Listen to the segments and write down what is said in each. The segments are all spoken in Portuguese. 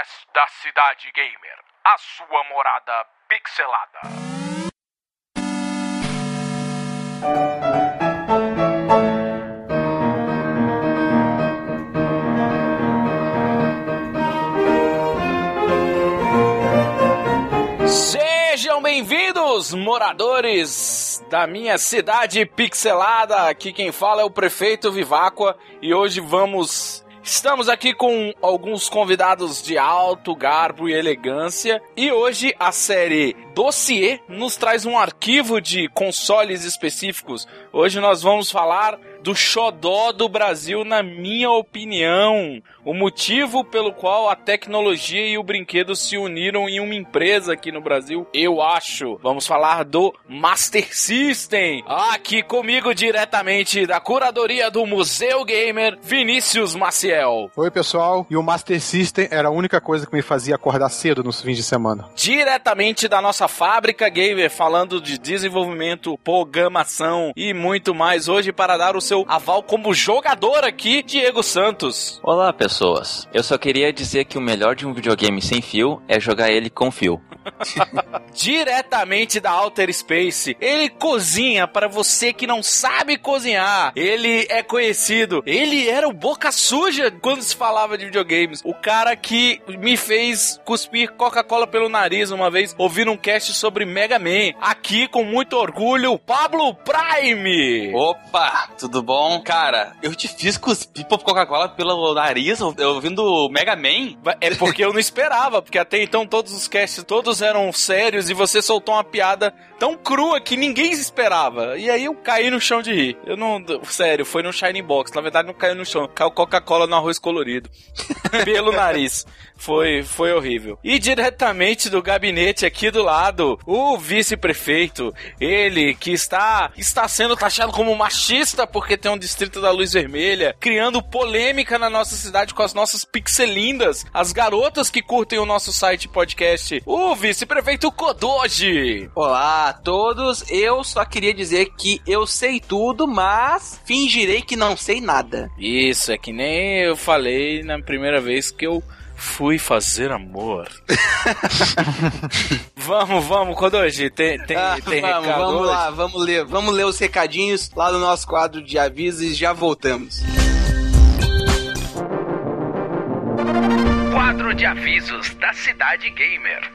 podcast da Cidade Gamer, a sua morada pixelada. Sejam bem-vindos, moradores da minha cidade pixelada. Aqui quem fala é o Prefeito Viváqua e hoje estamos aqui com alguns convidados de alto garbo e elegância. E hoje a série Dossiê nos traz um arquivo de consoles específicos. Hoje nós vamos falar do xodó do Brasil, na minha opinião. O motivo pelo qual a tecnologia e o brinquedo se uniram em uma empresa aqui no Brasil, eu acho. Vamos falar do Master System. Aqui comigo diretamente da curadoria do Museu Gamer, Vinícius Maciel. Oi, pessoal. E o Master System era a única coisa que me fazia acordar cedo nos fins de semana. Diretamente da nossa fábrica gamer, falando de desenvolvimento, programação e muito mais. Hoje, para dar o seu aval como jogador aqui, Diego Santos. Olá, pessoas. Eu só queria dizer que o melhor de um videogame sem fio é jogar ele com fio. Diretamente da Outer Space, ele cozinha para você que não sabe cozinhar. Ele é conhecido, ele era o boca suja quando se falava de videogames. O cara que me fez cuspir Coca-Cola pelo nariz uma vez, ouvindo um cast sobre Mega Man. Aqui, com muito orgulho, Pablo Prime. Opa, tudo bom? Cara, eu te fiz cuspir Coca-Cola pelo nariz ouvindo Mega Man? É porque eu não esperava, porque até então todos os casts, todos eram sérios e você soltou uma piada tão crua que ninguém esperava. E aí eu caí no chão de rir. Eu não... Sério, foi no Shining Box. Na verdade não caiu no chão, caiu Coca-Cola no arroz colorido. Pelo nariz. Foi horrível. E diretamente do gabinete aqui do lado, o vice-prefeito, ele que está sendo taxado como machista porque tem um distrito da luz vermelha, criando polêmica na nossa cidade com as nossas pixelindas, as garotas que curtem o nosso site podcast, o vice-prefeito Kodoji. Olá a todos, eu só queria dizer que eu sei tudo, mas fingirei que não sei nada. Isso, é que nem eu falei na primeira vez que eu fui fazer amor. Vamos, Kodoji, tem recado vamos hoje? lá, vamos ler os recadinhos lá no nosso quadro de avisos e já voltamos. Quadro de avisos da Cidade Gamer.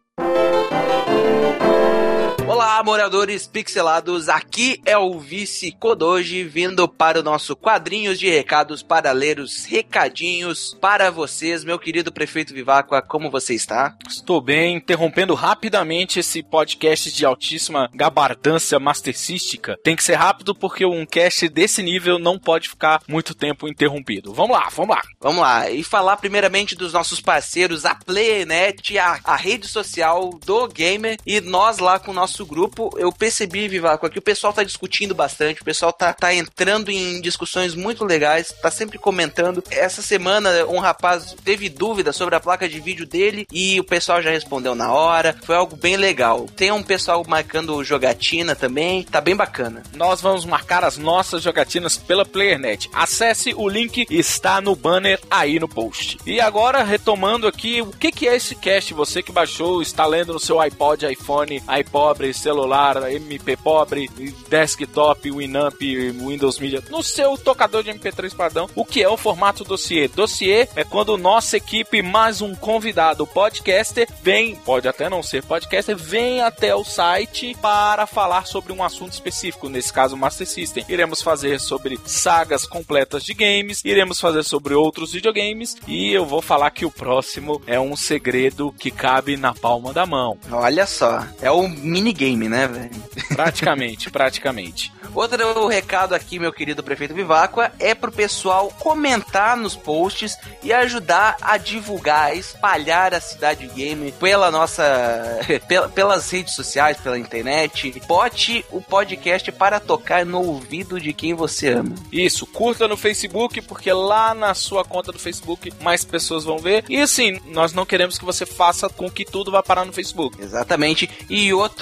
Olá, moradores pixelados, aqui é o Vice Kodoji vindo para o nosso quadrinhos de recados para ler os recadinhos para vocês. Meu querido Prefeito Viváqua, como você está? Estou bem, interrompendo rapidamente esse podcast de altíssima gabardância mastercística. Tem que ser rápido porque um cast desse nível não pode ficar muito tempo interrompido. Vamos lá. Vamos lá, e falar primeiramente dos nossos parceiros, a PlayerNet, a rede social do gamer, e nós lá com o nosso grupo. Eu percebi, Viváqua, que o pessoal tá discutindo bastante, o pessoal tá entrando em discussões muito legais, tá sempre comentando. Essa semana um rapaz teve dúvida sobre a placa de vídeo dele e o pessoal já respondeu na hora, foi algo bem legal. Tem um pessoal marcando jogatina também, tá bem bacana. Nós vamos marcar as nossas jogatinas pela PlayerNet. Acesse o link, está no banner aí no post. E agora, retomando aqui, o que é esse cast? Você que baixou, está lendo no seu iPod, iPhone, iPobre, celular, MP pobre, desktop, Winamp, Windows Media, no seu tocador de MP3 padrão. O que é o formato dossiê? Dossiê é quando nossa equipe mais um convidado podcaster pode até não ser podcaster, vem até o site para falar sobre um assunto específico, nesse caso Master System. Iremos fazer sobre sagas completas de games, iremos fazer sobre outros videogames e eu vou falar que o próximo é um segredo que cabe na palma da mão. Olha só, é o minigame, né, velho? Praticamente. Outro recado aqui, meu querido Prefeito Viváqua, é pro pessoal comentar nos posts e ajudar a divulgar, espalhar a Cidade Gamer pelas redes sociais, pela internet. Bote o podcast para tocar no ouvido de quem você ama. Isso, curta no Facebook, porque lá na sua conta do Facebook mais pessoas vão ver. E assim, nós não queremos que você faça com que tudo vá parar no Facebook. Exatamente. E outro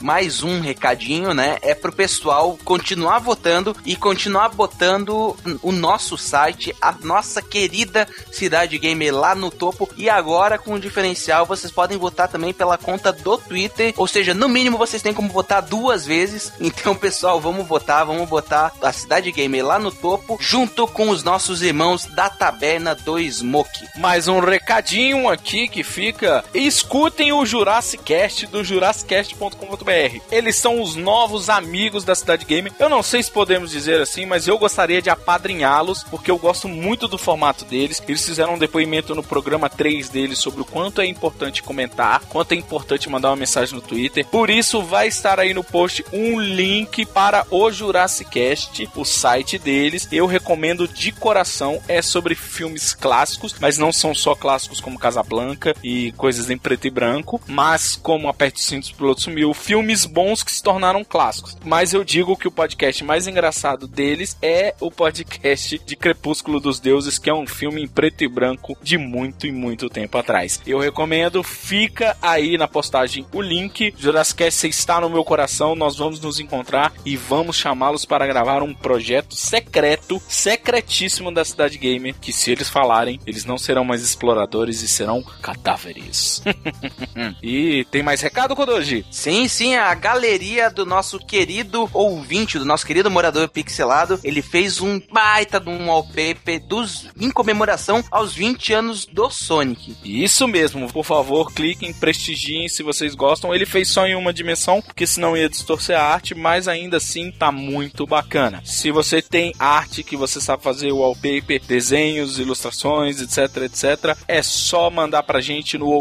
mais um recadinho, né? É pro pessoal continuar votando e continuar botando o nosso site, a nossa querida Cidade Gamer lá no topo. E agora, com o diferencial, vocês podem votar também pela conta do Twitter. Ou seja, no mínimo vocês têm como votar 2 vezes. Então, pessoal, vamos botar a Cidade Gamer lá no topo, junto com os nossos irmãos da Taberna do Smoke. Mais um recadinho aqui que fica: escutem o Jurassic Cast do jurassicast.com.br. Eles são os novos amigos da Cidade Gamer. Eu não sei se podemos dizer assim, mas eu gostaria de apadrinhá-los, porque eu gosto muito do formato deles. Eles fizeram um depoimento no programa 3 deles sobre o quanto é importante comentar, quanto é importante mandar uma mensagem no Twitter. Por isso, vai estar aí no post um link para o Jurassic Cast, o site deles. Eu recomendo de coração. É sobre filmes clássicos, mas não são só clássicos como Casablanca e coisas em preto e branco, mas como Aperte os Cintos, o Piloto Sumiu, filmes bons que se tornaram clássicos. Mas eu digo que o podcast mais engraçado deles é o podcast de Crepúsculo dos Deuses, que é um filme em preto e branco de muito e muito tempo atrás. Eu recomendo, fica aí na postagem o link. Jurassic Cast, você está no meu coração, nós vamos nos encontrar e vamos chamá-los para gravar um projeto secreto, secretíssimo da Cidade Gamer, que se eles falarem, eles não serão mais exploradores e serão cadáveres. E tem mais recado, Kodoji? Sim, a galeria do nosso querido ouvinte, do nosso querido morador pixelado, ele fez um baita de um wallpaper em comemoração aos 20 anos do Sonic. Isso mesmo, por favor, cliquem, prestigiem se vocês gostam. Ele fez só em uma dimensão, porque senão ia distorcer a arte, mas ainda assim tá muito bacana. Se você tem arte que você sabe fazer, wallpaper, desenhos, ilustrações, etc, é só mandar pra gente no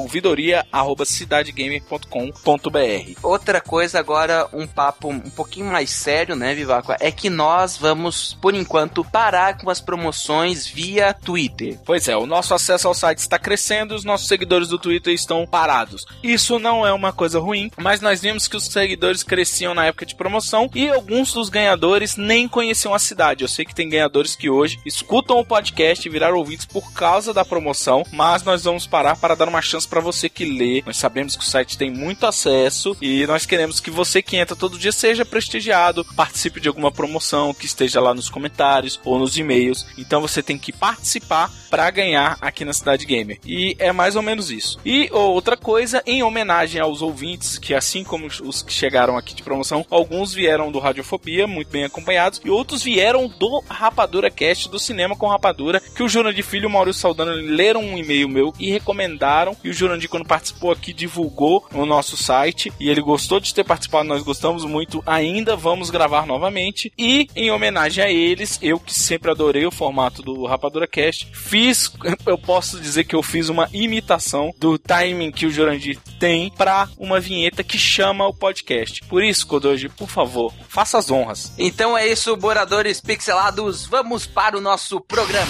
ouvidoria@cidadegamer.com.br. Outra coisa agora, um papo um pouquinho mais sério, né, Viváqua, é que nós vamos, por enquanto, parar com as promoções via Twitter. Pois é, o nosso acesso ao site está crescendo e os nossos seguidores do Twitter estão parados. Isso não é uma coisa ruim, mas nós vimos que os seguidores cresciam na época de promoção e alguns dos ganhadores nem conheciam a cidade. Eu sei que tem ganhadores que hoje escutam o podcast e viraram ouvintes por causa da promoção, mas nós vamos parar para dar uma chance para você que lê. Nós sabemos que o site tem muito acesso e nós queremos que você que entra todo dia seja prestigiado, participe de alguma promoção, que esteja lá nos comentários ou nos e-mails. Então você tem que participar para ganhar aqui na Cidade Gamer. E é mais ou menos isso. E outra coisa, em homenagem aos ouvintes, que assim como os que chegaram aqui de promoção, alguns vieram do Radiofobia, muito bem acompanhados, e outros vieram do Rapadura Cast, do Cinema com Rapadura, que o Jurandir Filho e o Maurício Saldanha leram um e-mail meu e recomendaram, e o Jurandir, quando participou aqui, divulgou no nosso site, e ele gostou de ter participado, nós gostamos muito, ainda vamos gravar novamente, e em homenagem a eles, eu que sempre adorei o formato do Rapadura Cast, eu posso dizer que eu fiz uma imitação do timing que o Jurandir tem para uma vinheta que chama o podcast. Por isso, Kodoji, por favor, faça as honras. Então é isso, moradores pixelados, vamos para o nosso programa.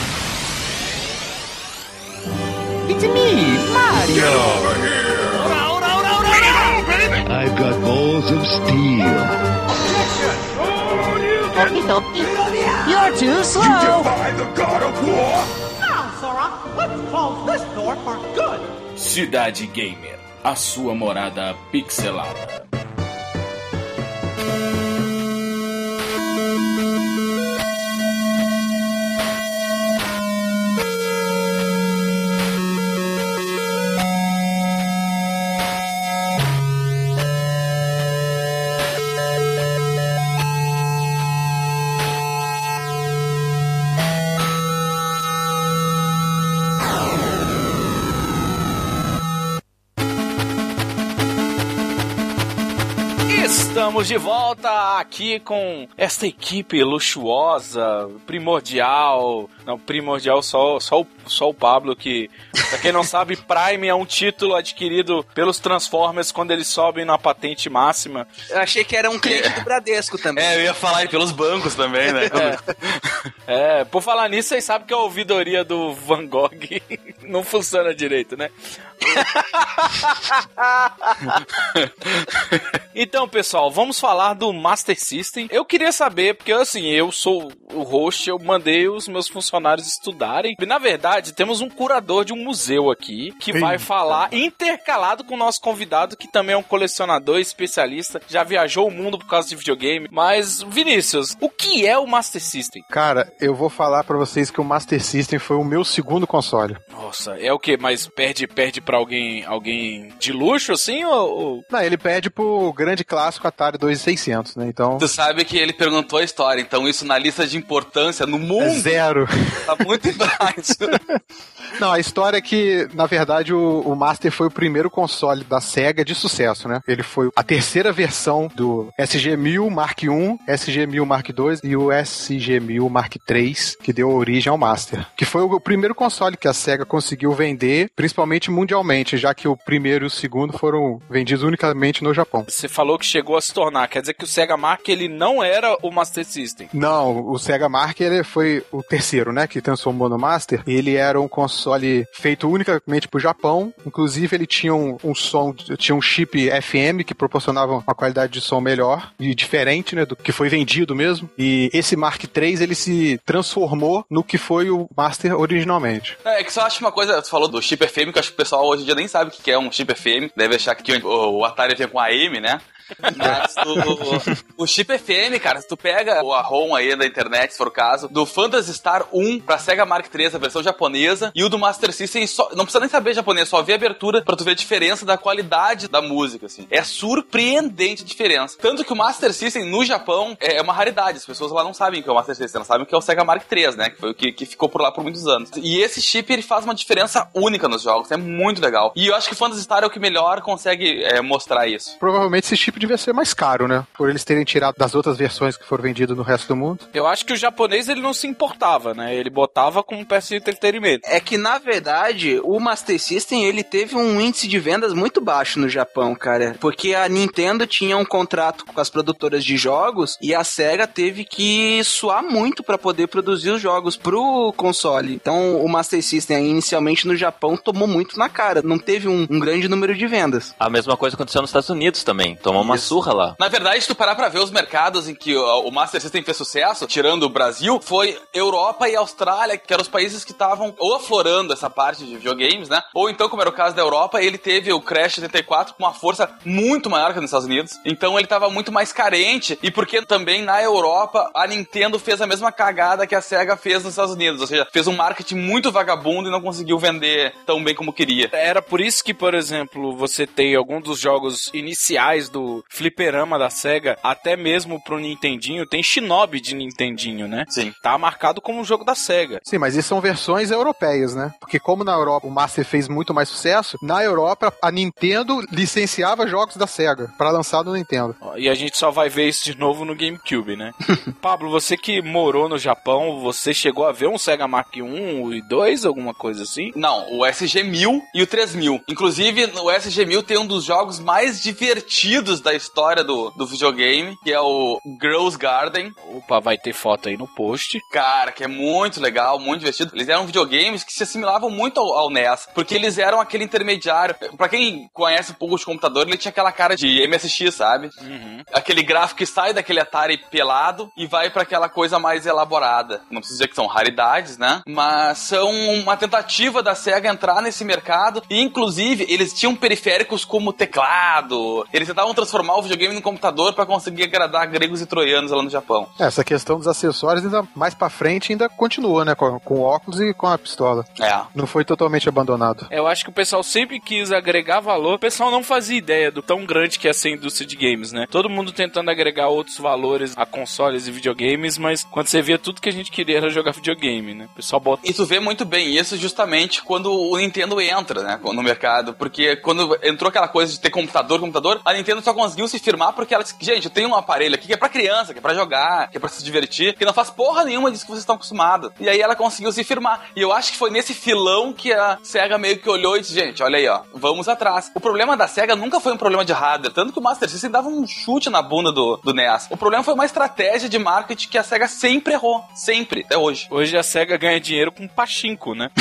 It's me, Mario! Get over here! I've got balls of steel. You're too slow! You defy the God of War! Now, Sora, let's close this door for good. Cidade Gamer, a sua morada pixelada. Estamos de volta aqui com esta equipe luxuosa, primordial. Não, primordial só o Pablo, que, pra quem não sabe, Prime é um título adquirido pelos Transformers quando eles sobem na patente máxima. Eu achei que era um cliente do Bradesco também. Eu ia falar aí pelos bancos também, né? Por falar nisso, vocês sabem que a ouvidoria do Van Gogh não funciona direito, né? Então, pessoal, vamos falar do Master System. Eu queria saber, porque assim, eu sou o host, eu mandei os meus funcionários estudarem. E, na verdade, temos um curador de um museu aqui, que vai falar intercalado com o nosso convidado, que também é um colecionador, especialista, já viajou o mundo por causa de videogame. Mas, Vinícius, o que é o Master System? Cara, eu vou falar pra vocês que o Master System foi o meu segundo console. Nossa, é o quê? Mas perde pra alguém de luxo, assim, ou... Não, ele pede pro grande clássico Atari 2600, né? Então... Tu sabe que ele perguntou a história, então isso na lista de importância no mundo... É zero. Tá muito embaixo. Não, a história é que, na verdade, o Master foi o primeiro console da Sega de sucesso, né? Ele foi a terceira versão do SG-1000 Mark I, SG-1000 Mark II e o SG-1000 Mark III, que deu origem ao Master. Que foi o primeiro console que a Sega conseguiu vender, principalmente mundialmente, já que o primeiro e o segundo foram vendidos unicamente no Japão. Você falou que chegou a se tornar, quer dizer que o Sega Mark, ele não era o Master System? Não, o Sega Mark, ele foi o terceiro, né, que transformou no Master. Ele era um console feito unicamente pro Japão, inclusive ele tinha um som, tinha um chip FM que proporcionava uma qualidade de som melhor e diferente, né, do que foi vendido mesmo. E esse Mark III, ele se transformou no que foi o Master originalmente. É que só acho uma coisa, tu falou do chip FM, que eu acho que o pessoal hoje em dia nem sabe o que é um chip FM, deve achar que o Atari vem com AM, né? Mas o chip FM, cara, se tu pega a ROM aí da internet, se for o caso, do Phantasy Star 1 pra Sega Mark III, a versão japonesa, e o do Master System, não precisa nem saber japonês, só ver a abertura pra tu ver a diferença da qualidade da música, assim. É surpreendente a diferença. Tanto que o Master System no Japão é uma raridade, as pessoas lá não sabem o que é o Master System, elas sabem o que é o Sega Mark III, né, que foi o que ficou por lá por muitos anos. E esse chip, ele faz uma diferença única nos jogos, é muito legal. E eu acho que o Phantasy Star é o que melhor consegue mostrar isso. Provavelmente esse chip devia ser mais caro, né? Por eles terem tirado das outras versões que foram vendidas no resto do mundo. Eu acho que o japonês, ele não se importava, né? Ele botava como peça de entretenimento. É que, na verdade, o Master System, ele teve um índice de vendas muito baixo no Japão, cara. Porque a Nintendo tinha um contrato com as produtoras de jogos e a Sega teve que suar muito pra poder produzir os jogos pro console. Então, o Master System, inicialmente no Japão, tomou muito na cara. Não teve um grande número de vendas. A mesma coisa aconteceu nos Estados Unidos também. Tomou uma surra lá. Na verdade, se tu parar pra ver os mercados em que o Master System fez sucesso, tirando o Brasil, foi Europa e Austrália, que eram os países que estavam ou aflorando essa parte de videogames, né? Ou então, como era o caso da Europa, ele teve o Crash 74 com uma força muito maior que nos Estados Unidos. Então ele tava muito mais carente. E porque também na Europa a Nintendo fez a mesma cagada que a Sega fez nos Estados Unidos. Ou seja, fez um marketing muito vagabundo e não conseguiu vender tão bem como queria. Era por isso que, por exemplo, você tem algum dos jogos iniciais do fliperama da Sega, até mesmo pro Nintendinho, tem Shinobi de Nintendinho, né? Sim. Tá marcado como um jogo da Sega. Sim, mas isso são versões europeias, né? Porque como na Europa o Master fez muito mais sucesso, na Europa a Nintendo licenciava jogos da Sega pra lançar no Nintendo. E a gente só vai ver isso de novo no GameCube, né? Pablo, você que morou no Japão, você chegou a ver um Sega Mark I e II, alguma coisa assim? Não, o SG-1000 e o 3000. Inclusive, o SG-1000 tem um dos jogos mais divertidos da história do videogame, que é o Girls Garden. Opa, vai ter foto aí no post. Cara, que é muito legal, muito divertido. Eles eram videogames que se assimilavam muito ao NES, porque eles eram aquele intermediário. Pra quem conhece um pouco de computador, ele tinha aquela cara de MSX, sabe? Uhum. Aquele gráfico que sai daquele Atari pelado e vai pra aquela coisa mais elaborada. Não preciso dizer que são raridades, né? Mas são uma tentativa da Sega entrar nesse mercado e, inclusive, eles tinham periféricos como teclado. Eles tentavam transformar o videogame no computador pra conseguir agradar gregos e troianos lá no Japão. Essa questão dos acessórios, ainda mais pra frente, ainda continua, né? Com o óculos e com a pistola. É. Não foi totalmente abandonado. Eu acho que o pessoal sempre quis agregar valor. O pessoal não fazia ideia do tão grande que é essa indústria de games, né? Todo mundo tentando agregar outros valores a consoles e videogames, mas quando você via, tudo que a gente queria era jogar videogame, né? O pessoal bota... E tu vê muito bem isso justamente quando o Nintendo entra, né? No mercado. Porque quando entrou aquela coisa de ter computador, a Nintendo só conseguiu se firmar porque ela disse, gente, eu tenho um aparelho aqui que é pra criança, que é pra jogar, que é pra se divertir, que não faz porra nenhuma disso que vocês estão acostumados. E aí ela conseguiu se firmar. E eu acho que foi nesse filão que a SEGA meio que olhou e disse, gente, olha aí, ó, vamos atrás. O problema da SEGA nunca foi um problema de hardware, tanto que o Master System dava um chute na bunda do NES. O problema foi uma estratégia de marketing que a SEGA sempre errou. Sempre, até hoje. Hoje a SEGA ganha dinheiro com pachinko, né?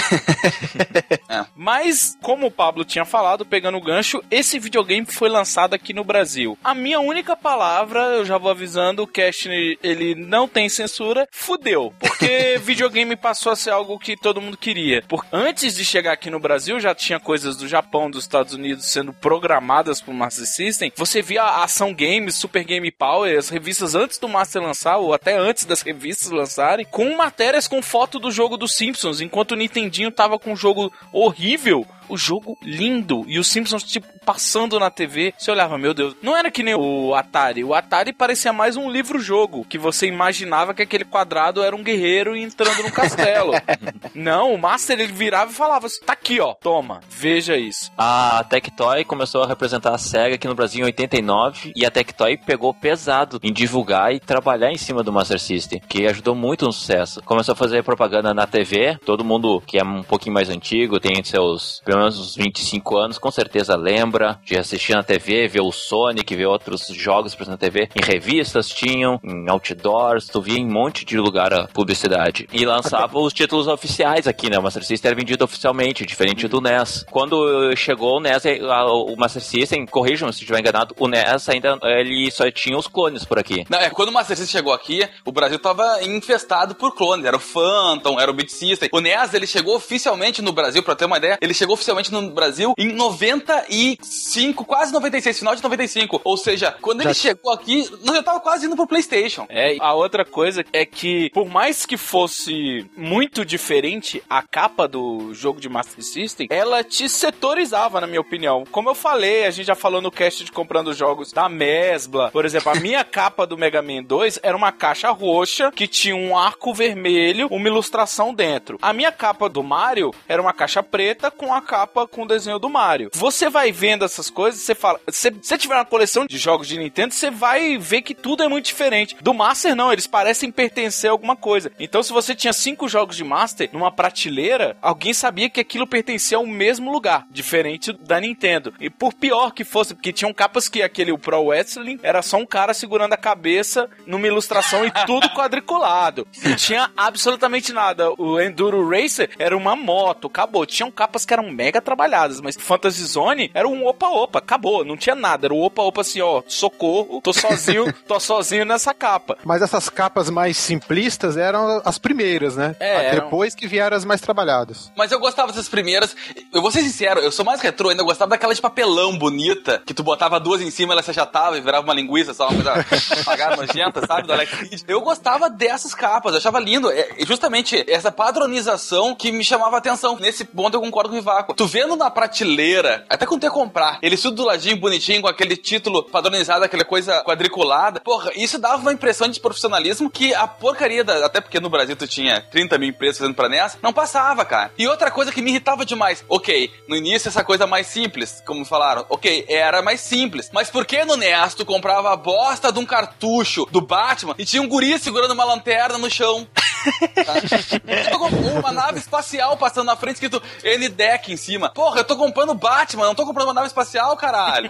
Mas, como o Pablo tinha falado, pegando o gancho, esse videogame foi lançado aqui no Brasil. A minha única palavra, eu já vou avisando, o cast, ele não tem censura, fudeu. Porque videogame passou a ser algo que todo mundo queria. Antes de chegar aqui no Brasil, já tinha coisas do Japão, dos Estados Unidos sendo programadas pro Master System. Você via a Ação Games, Super Game Power, as revistas antes do Master lançar, ou até antes das revistas lançarem, com matérias com foto do jogo dos Simpsons, enquanto o Nintendinho tava com um jogo horrível, o jogo lindo, e os Simpsons, tipo, passando na TV, você olhava, meu Deus, não era que nem o Atari parecia mais um livro-jogo, que você imaginava que aquele quadrado era um guerreiro entrando no castelo. Não, o Master, ele virava e falava, tá aqui, ó, toma, veja isso. A Tectoy começou a representar a SEGA aqui no Brasil em 89, e a Tectoy pegou pesado em divulgar e trabalhar em cima do Master System, que ajudou muito no sucesso. Começou a fazer propaganda na TV, todo mundo que é um pouquinho mais antigo, tem seus pelo menos uns 25 anos, com certeza lembra de assistir na TV, ver o Sonic, ver outros jogos na TV. Em revistas tinham, em outdoors, tu via em um monte de lugar a publicidade. E lançava os títulos oficiais aqui, né? O Master System era vendido oficialmente, diferente do NES. Quando chegou o NES, o Master System, corrijam se estiver enganado, o NES ainda, ele só tinha os clones por aqui. Não, quando o Master System chegou aqui, o Brasil tava infestado por clones. Era o Phantom, era o Beat System. O NES, ele chegou oficialmente no Brasil, pra ter uma ideia, ele chegou oficialmente no Brasil em 95, quase 96, final de 95. Ou seja, quando ele chegou aqui, nós já tava quase indo pro PlayStation. A outra coisa é que, por mais que fosse muito diferente a capa do jogo de Master System, ela te setorizava, na minha opinião. Como eu falei, a gente já falou no cast de comprando jogos da Mesbla. Por exemplo, a minha capa do Mega Man 2 era uma caixa roxa que tinha um arco vermelho, uma ilustração dentro. A minha capa do Mario era uma caixa preta com a capa com o desenho do Mario. Você vai vendo essas coisas, você fala... Se você tiver uma coleção de jogos de Nintendo, você vai ver que tudo é muito diferente. Do Master, não. Eles parecem pertencer a alguma coisa. Então, se você tinha 5 jogos de Master numa prateleira, alguém sabia que aquilo pertencia ao mesmo lugar, diferente da Nintendo. E por pior que fosse, porque tinham capas que o Pro Wrestling era só um cara segurando a cabeça numa ilustração e tudo quadriculado. Não tinha absolutamente nada. O Enduro Racer era uma moto, acabou. Tinham capas que eram mega trabalhadas, mas Fantasy Zone era um opa-opa, acabou, não tinha nada, era o opa-opa assim, ó, socorro, tô sozinho nessa capa. Mas essas capas mais simplistas eram as primeiras, né? Depois que vieram as mais trabalhadas. Mas eu gostava dessas primeiras, eu vou ser sincero, eu sou mais retrô ainda, eu gostava daquela de papelão bonita, que tu botava duas em cima, ela se achatava e virava uma linguiça, só uma coisa apagada, nojenta, sabe, do Alex Kidd. Eu gostava dessas capas, eu achava lindo, justamente essa padronização que me chamava a atenção. Nesse ponto eu concordo com o Vivaco. Tu vendo na prateleira, até quando tu ia comprar, ele tudo do ladinho, bonitinho, com aquele título padronizado, aquela coisa quadriculada, porra, isso dava uma impressão de profissionalismo que a porcaria até porque no Brasil tu tinha 30 mil empresas fazendo pra NES, não passava, cara. E outra coisa que me irritava demais, ok, no início essa coisa mais simples, como falaram, ok, era mais simples, mas por que no NES tu comprava a bosta de um cartucho do Batman e tinha um guri segurando uma lanterna no chão? Tá? Uma nave espacial passando na frente escrito N-Deck em cima. Porra, eu tô comprando Batman, não tô comprando uma nave espacial, caralho.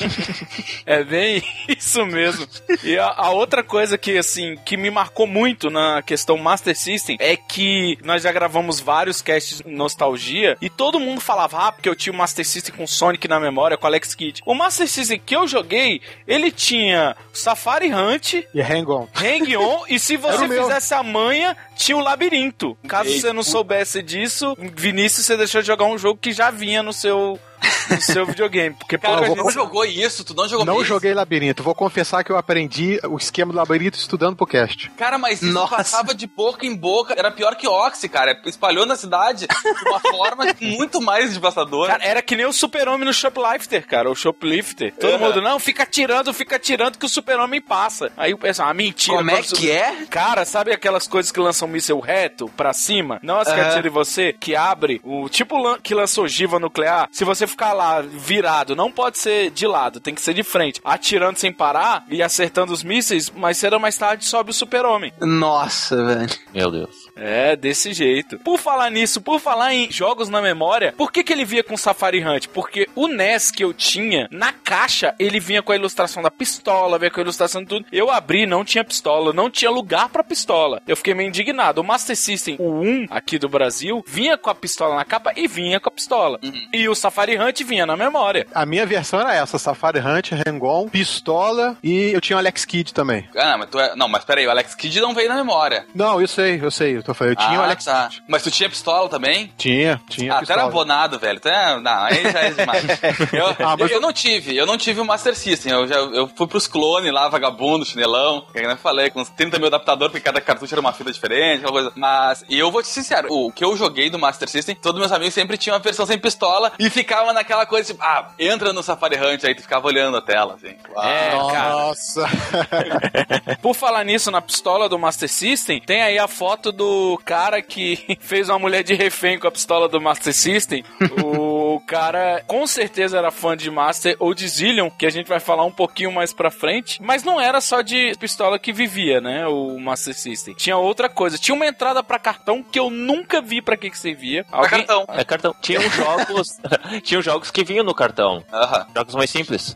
É bem isso mesmo. E a outra coisa que, assim, que me marcou muito na questão Master System é que nós já gravamos vários casts de nostalgia e todo mundo falava, porque eu tinha o Master System com Sonic na memória, com Alex Kidd. O Master System que eu joguei, ele tinha Safari Hunt e Hang-On. E se você fizesse a manha, tinha o Labirinto. Caso você não soubesse disso, Vinícius, você deixou de jogar um jogo que já vinha no seu videogame. Porque, cara, tu não jogou isso? Tu não jogou Não isso? joguei Labirinto. Vou confessar que eu aprendi o esquema do Labirinto estudando pro cast. Cara, mas isso passava de boca em boca. Era pior que Oxy, cara. Espalhou na cidade de uma forma muito mais devastadora. Cara, era que nem o Super-Homem no Shoplifter, cara. O Shoplifter. Todo mundo, não, fica atirando que o Super-Homem passa. Aí o pessoal, mentira. Como é que é? Cara, sabe aquelas coisas que lançam míssil reto pra cima? Não as que atiram em você, que abre, o tipo que lança ogiva nuclear. Se você ficar lá virado, não pode ser de lado, tem que ser de frente, atirando sem parar e acertando os mísseis, mais cedo ou mais tarde sobe o Super-Homem. Nossa, velho. Meu Deus. É, desse jeito. Por falar nisso, por falar em jogos na memória, por que ele vinha com Safari Hunt? Porque o NES que eu tinha, na caixa, ele vinha com a ilustração da pistola, vinha com a ilustração de tudo. Eu abri, não tinha pistola, não tinha lugar pra pistola. Eu fiquei meio indignado. O Master System, o 1 aqui do Brasil, vinha com a pistola na capa e vinha com a pistola. E o Safari Hunt vinha na memória. A minha versão era essa, Safari Hunt, Hang-On, pistola e eu tinha o Alex Kidd também. Ah, mas mas peraí, o Alex Kidd não veio na memória. Não, eu sei. Eu tinha o Alex Kidd. Mas tu tinha pistola também? Tinha pistola. Tu era abonado, velho. Não, aí já é demais. Eu não tive o Master System. Eu fui pros clones lá, vagabundo, chinelão. Que eu falei, com uns 30 mil adaptadores, porque cada cartucho era uma fita diferente, aquela coisa. Mas eu vou te ser sincero, o que eu joguei do Master System, todos meus amigos sempre tinham a versão sem pistola e ficava naquela coisa tipo, entra no Safari Hunt, aí tu ficava olhando a tela, assim. Nossa! Por falar nisso, na pistola do Master System, tem aí a foto do cara que fez uma mulher de refém com a pistola do Master System. O cara com certeza era fã de Master ou de Zillion, que a gente vai falar um pouquinho mais pra frente, mas não era só de pistola que vivia, né, o Master System. Tinha outra coisa, tinha uma entrada pra cartão que eu nunca vi pra que servia. Cartão. É cartão. Tinha jogos que vinham no cartão. Jogos mais simples.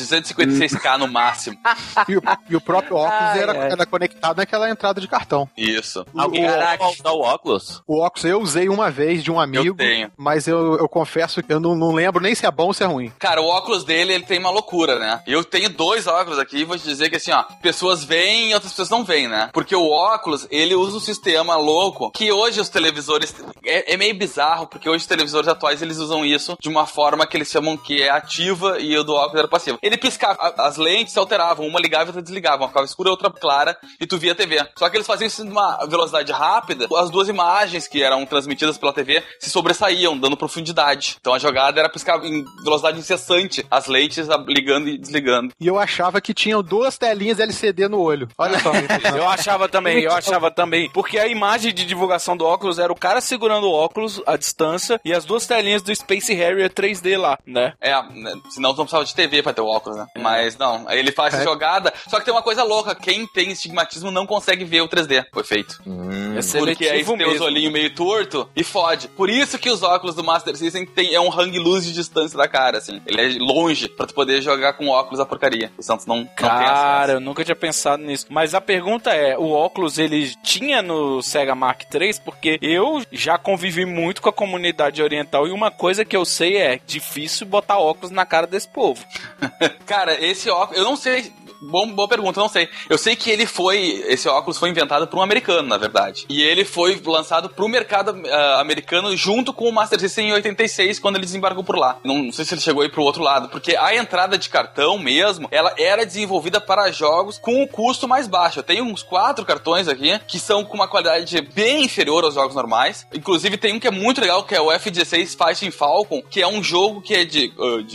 256k no máximo. E o próprio óculos era conectado naquela entrada de cartão. Isso. Alguém usar o óculos? O óculos eu usei uma vez de um amigo, eu tenho. Mas eu confesso que eu não lembro nem se é bom ou se é ruim. Cara, o óculos dele, ele tem uma loucura, né? Eu tenho 2 óculos aqui e vou te dizer que assim, ó, pessoas veem e outras pessoas não veem, né? Porque o óculos, ele usa um sistema louco que hoje os televisores... É meio bizarro, porque hoje os televisores atuais, eles usam isso de uma forma que eles chamam que é ativa e o do óculos era passiva. Ele piscava, as lentes se alteravam, uma ligava e outra desligava, uma ficava escura, outra clara e tu via a TV. Só que eles faziam isso numa velocidade rápida, as 2 imagens que eram transmitidas pela TV se sobressaíam, dando profundidade. Então a jogada era piscar em velocidade incessante, as lentes ligando e desligando. E eu achava que tinham 2 telinhas LCD no olho. Olha só. Eu achava também. Porque a imagem de divulgação do óculos era o cara segurando o óculos à distância e as 2 telinhas do Space Harrier 3D lá, né? Senão tu não precisava de TV pra ter o óculos, né? Mas não, aí ele faz essa jogada. Só que tem uma coisa louca, quem tem estigmatismo não consegue ver o 3D. Foi feito. Porque aí tu tem os olhinhos meio torto e fode. Por isso que os óculos do Master System é um hang loose de distância da cara, assim. Ele é longe pra tu poder jogar com óculos a porcaria. Senão tu não tem acesso. Cara, eu nunca tinha pensado nisso. Mas a pergunta é, o óculos ele tinha no Sega Mark III? Porque eu já convivi muito com a comunidade oriental e uma coisa que eu sei é difícil botar óculos na cara desse povo. Cara, esse óculos, eu não sei... Boa pergunta, não sei. Eu sei que esse óculos foi inventado por um americano, na verdade. E ele foi lançado pro mercado americano junto com o Master System em 86, quando ele desembarcou por lá. Não sei se ele chegou aí pro outro lado, porque a entrada de cartão mesmo, ela era desenvolvida para jogos com um custo mais baixo. Eu tenho uns 4 cartões aqui, que são com uma qualidade bem inferior aos jogos normais. Inclusive tem um que é muito legal, que é o F-16 Fighting Falcon, que é um jogo que é de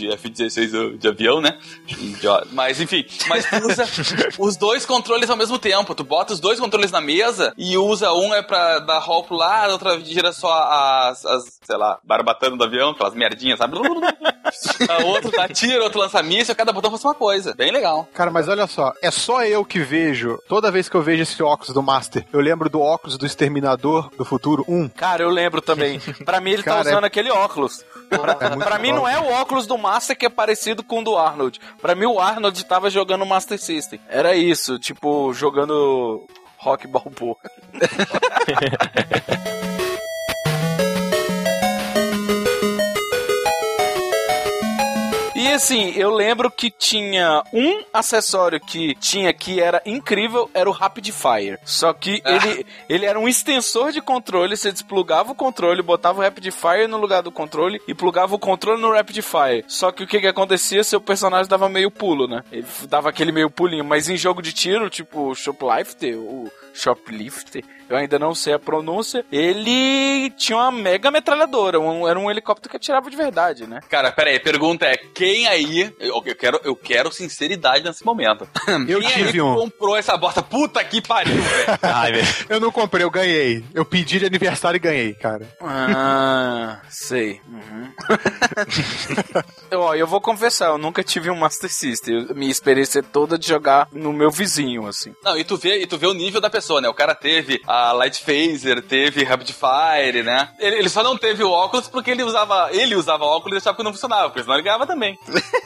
F-16 de avião, né? Mas enfim, usa os 2 controles ao mesmo tempo. Tu bota os 2 controles na mesa e usa um é pra dar roll pro lado, outra gira só as sei lá, barbatana do avião, aquelas merdinhas, sabe? A outro dá tiro, outro lança míssil, cada botão faz uma coisa. Bem legal. Cara, mas olha só, é só eu que vejo, toda vez que eu vejo esse óculos do Master, eu lembro do óculos do Exterminador do Futuro 1. Cara, eu lembro também. Pra mim ele tá usando aquele óculos. Pra mim não é o óculos do Master que é parecido com o do Arnold. Pra mim o Arnold tava jogando Master System. Era isso, tipo, jogando Rock Balboa. E assim, eu lembro que tinha um acessório que era incrível, era o Rapid Fire. Só que ele era um extensor de controle, você desplugava o controle, botava o Rapid Fire no lugar do controle e plugava o controle no Rapid Fire. Só que o que acontecia? Seu personagem dava meio pulo, né? Ele dava aquele meio pulinho, mas em jogo de tiro, tipo Shoplifter, o Shoplifter, eu ainda não sei a pronúncia, ele tinha uma mega metralhadora, era um helicóptero que atirava de verdade, né? Cara, pera aí, pergunta é, quem quem aí, eu quero sinceridade nesse momento. Eu Quem tive aí um. comprou essa bosta? Puta que pariu, velho. Ai, velho. Eu não comprei, eu ganhei. Eu pedi de aniversário e ganhei, cara. Ah, sei. Uhum. Eu vou confessar, eu nunca tive um Master System. Minha experiência é toda de jogar no meu vizinho, assim. Não, e tu vê o nível da pessoa, né? O cara teve a Light Phaser, teve Rapid Fire, né? Ele só não teve o óculos porque ele usava óculos e achava que não funcionava, porque senão ele ganhava também.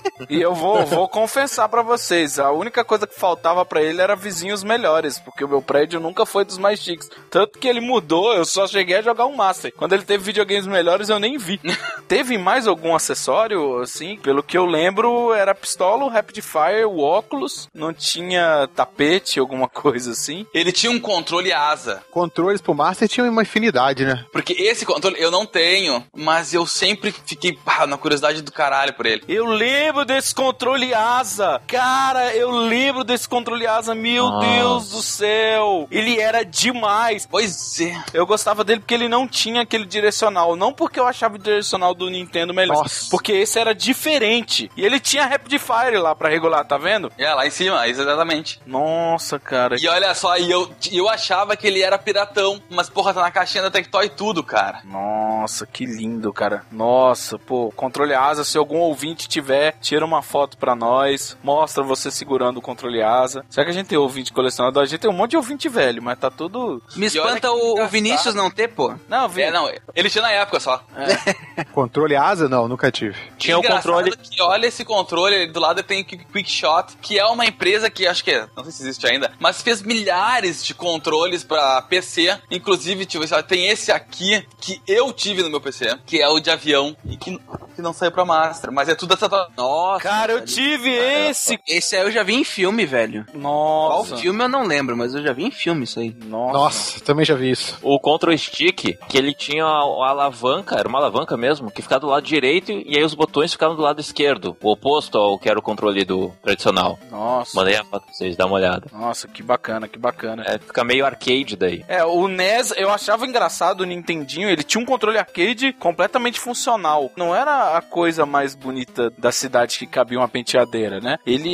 E eu vou confessar pra vocês, a única coisa que faltava pra ele era vizinhos melhores, porque o meu prédio nunca foi dos mais chiques. Tanto que ele mudou, eu só cheguei a jogar um Master. Quando ele teve videogames melhores, eu nem vi. Teve mais algum acessório, assim? Pelo que eu lembro, era a pistola, o Rapid Fire, o óculos, não tinha tapete, alguma coisa assim. Ele tinha um controle asa. Controles pro Master tinham uma infinidade, né? Porque esse controle eu não tenho, mas eu sempre fiquei na curiosidade do caralho por ele. Eu lembro desse controle asa. Cara, eu lembro desse controle asa. Meu Deus do céu. Ele era demais. Pois é. Eu gostava dele porque ele não tinha aquele direcional. Não porque eu achava o direcional do Nintendo melhor. Nossa. Porque esse era diferente. E ele tinha Rapid Fire lá pra regular, tá vendo? Lá em cima, exatamente. Nossa, cara. E olha só, eu achava que ele era piratão, mas porra, tá na caixinha da Tectoy e tudo, cara. Nossa, que lindo, cara. Nossa, pô, controle asa, se algum ouvinte tiver, tira uma foto pra nós, mostra você segurando o controle asa. Será que a gente tem ouvinte colecionador? A gente tem um monte de ouvinte velho, mas tá tudo... Me espanta o Vinícius não ter, pô. Não, Ele tinha na época só. Controle asa? Não, nunca tive. Tinha o controle... Que olha esse controle, do lado tem o Quickshot, que é uma empresa que acho que, não sei se existe ainda, mas fez milhares de controles pra PC, inclusive tem esse aqui que eu tive no meu PC, que é o de avião, e que não saiu pra Master, mas é tudo essa... Nossa, cara, eu tive esse! Esse aí eu já vi em filme, velho. Nossa. Qual filme eu não lembro, mas eu já vi em filme isso aí. Nossa, também já vi isso. O Control Stick, que ele tinha a alavanca, era uma alavanca mesmo, que ficava do lado direito e aí os botões ficavam do lado esquerdo, o oposto ao que era o controle do tradicional. Nossa. Mandei a foto pra vocês, dá uma olhada. Nossa, que bacana, que bacana. Fica meio arcade daí. O NES, eu achava engraçado o Nintendinho, ele tinha um controle arcade completamente funcional. Não era a coisa mais bonita da cidade que cabia uma penteadeira, né? Ele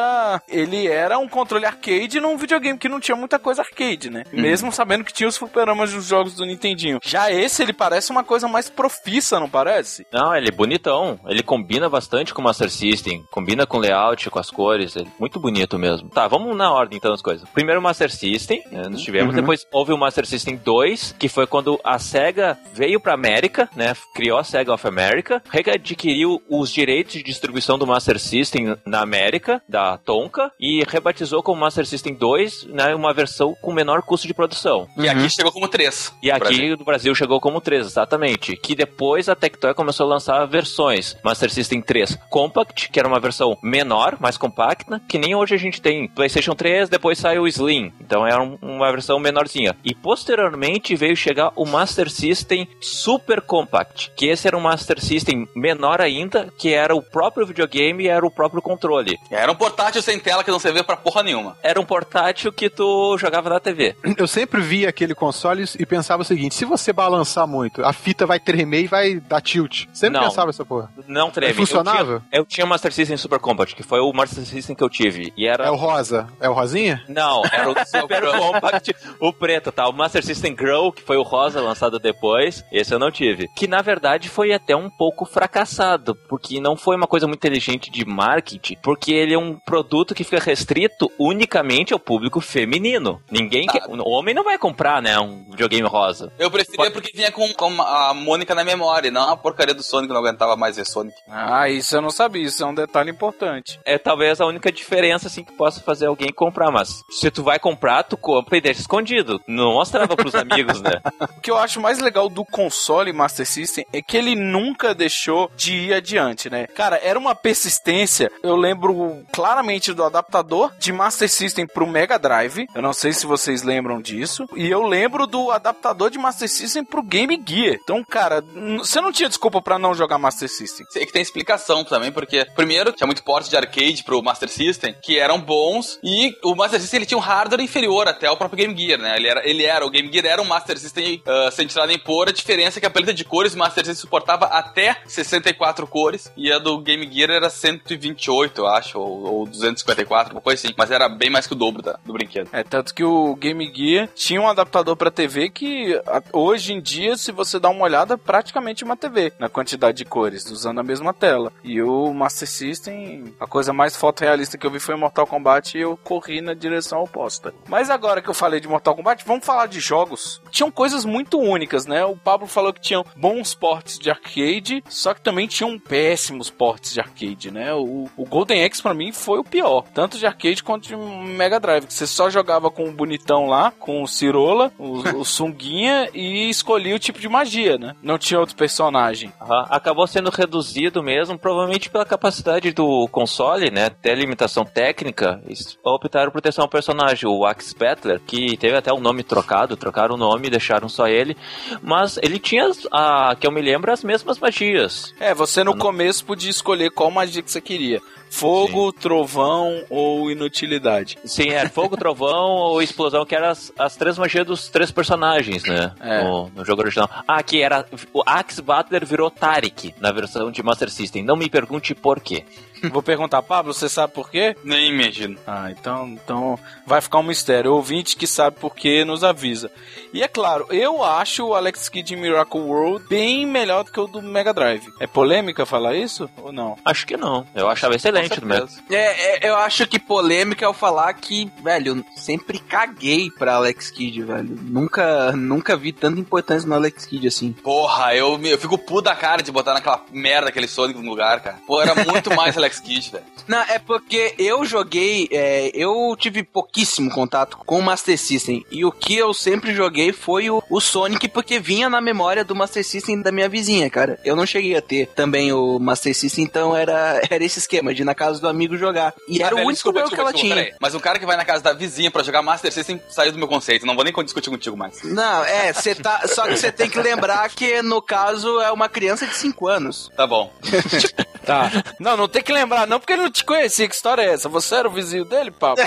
era um controle arcade num videogame que não tinha muita coisa arcade, né? Mesmo sabendo que tinha os fliperamas dos jogos do Nintendinho. Já esse, ele parece uma coisa mais profissa, não parece? Não, ele é bonitão. Ele combina bastante com o Master System. Combina com o layout, com as cores. É muito bonito mesmo. Tá, vamos na ordem então das coisas. Primeiro o Master System, nós tivemos. Depois houve o Master System 2, que foi quando a SEGA veio pra América, né? Criou a SEGA of America, readquiriu os direitos de distribuição do Master System na América, da Tonka, e rebatizou como Master System 2, né? Uma versão com menor custo de produção. E aqui chegou como 3. E aqui no Brasil chegou como 3, exatamente. Que depois a Tectoy começou a lançar versões. Master System 3 Compact, que era uma versão menor, mais compacta, que nem hoje a gente tem PlayStation 3, depois saiu o Slim. Então era uma versão menorzinha. E posteriormente veio chegar o Master System Super Compact, que esse era um Master System menor ainda, que era o próprio videogame e era o próprio controle. Era um portátil sem tela que não servia pra porra nenhuma. Era um portátil que tu jogava na TV. Eu sempre via aquele console e pensava o seguinte, se você balançar muito, a fita vai tremer e vai dar tilt. Sempre pensava essa porra. Não treme. Funcionava? Eu tinha o Master System Super Compact, que foi o Master System que eu tive. E era... É o rosa? É o rosinha? Não, era o Super Compact, o preto, tá? O Master System Grow, que foi o rosa lançado depois, esse eu não tive. Que na verdade foi até um pouco fracassado, porque não foi uma coisa muito inteligente de marketing, porque ele é um produto que fica restrito unicamente ao público feminino. Ninguém quer... O homem não vai comprar, né, um videogame rosa. Eu preferia porque vinha com a Mônica na memória, não a porcaria do Sonic, não aguentava mais ver Sonic. Ah, isso eu não sabia, isso é um detalhe importante. É talvez a única diferença, assim, que possa fazer alguém comprar, mas se tu vai comprar, tu compra e deixa escondido. Não mostrava pros amigos, né? O que eu acho mais legal do console Master System é que ele nunca deixou de ir adiante, né? Cara, era uma persistência, eu lembro claramente do adaptador de Master System pro Mega Drive, eu não sei se vocês lembram disso, e eu lembro do adaptador de Master System pro Game Gear. Então, cara, você não tinha desculpa pra não jogar Master System. Sei que tem explicação também, porque primeiro tinha muito porte de arcade pro Master System, que eram bons, e o Master System ele tinha um hardware inferior até ao próprio Game Gear, né? O Game Gear era um Master System sem tirar nem pôr, a diferença é que a paleta de cores o Master System suportava até 64 cores e a do Game Gear era 128, eu acho, ou 254, uma coisa assim. Mas era bem mais que o dobro do brinquedo. Tanto que o Game Gear tinha um adaptador pra TV que hoje em dia, se você dá uma olhada, praticamente uma TV na quantidade de cores, usando a mesma tela. E o Master System, a coisa mais fotorrealista que eu vi foi Mortal Kombat e eu corri na direção oposta. Mas agora que eu falei de Mortal Kombat, vamos falar de jogos. Tinham coisas muito únicas, né? O Pablo falou que tinham bons ports de arcade, só que também tinham péssimos ports de arcade, né? O Golden Axe pra mim foi o pior, tanto de arcade quanto de Mega Drive, que você só jogava com o bonitão lá, com o Cirola, o Sunguinha e escolhia o tipo de magia, né? Não tinha outro personagem. Acabou sendo reduzido mesmo, provavelmente pela capacidade do console, né? Até limitação técnica, eles optaram por ter só um personagem, o Axe Battler, que teve até o nome trocado, trocaram o nome e deixaram só ele, mas ele tinha, que eu me lembro, as mesmas magias. Você no começo podia escolher qual magia que você queria. Fogo, sim, trovão ou inutilidade. Sim, era fogo, trovão ou explosão, que eram as três magias dos três personagens, né? No jogo original. Aqui era... O Axe Battler virou Tarik na versão de Master System. Não me pergunte por quê. Vou perguntar, Pablo, você sabe por quê? Nem imagino. Então vai ficar um mistério. O ouvinte que sabe por quê nos avisa. E é claro, eu acho o Alex Kidd Miracle World bem melhor do que o do Mega Drive. É polêmica falar isso ou não? Acho que não. Eu achava excelente do Mega. Eu acho que polêmica é eu falar que, velho, eu sempre caguei pra Alex Kidd, velho. Nunca vi tanta importância no Alex Kidd assim. Porra, eu fico puto da cara de botar naquela merda, aquele Sonic no lugar, cara. Pô, era muito mais Alex Kidd, velho. Não, é porque eu joguei, eu tive pouquíssimo contato com o Master System, e o que eu sempre joguei foi o Sonic, porque vinha na memória do Master System da minha vizinha, cara. Eu não cheguei a ter também o Master System, então era esse esquema de ir na casa do amigo jogar. E era o único jogo que ela tinha. Peraí. Mas o cara que vai na casa da vizinha pra jogar Master System saiu do meu conceito, não vou nem discutir contigo mais. Não, só que você tem que lembrar que no caso é uma criança de 5 anos. Tá bom. Tá. Não tem que lembrar não, porque ele não te conhecia. Que história é essa? Você era o vizinho dele, Pablo?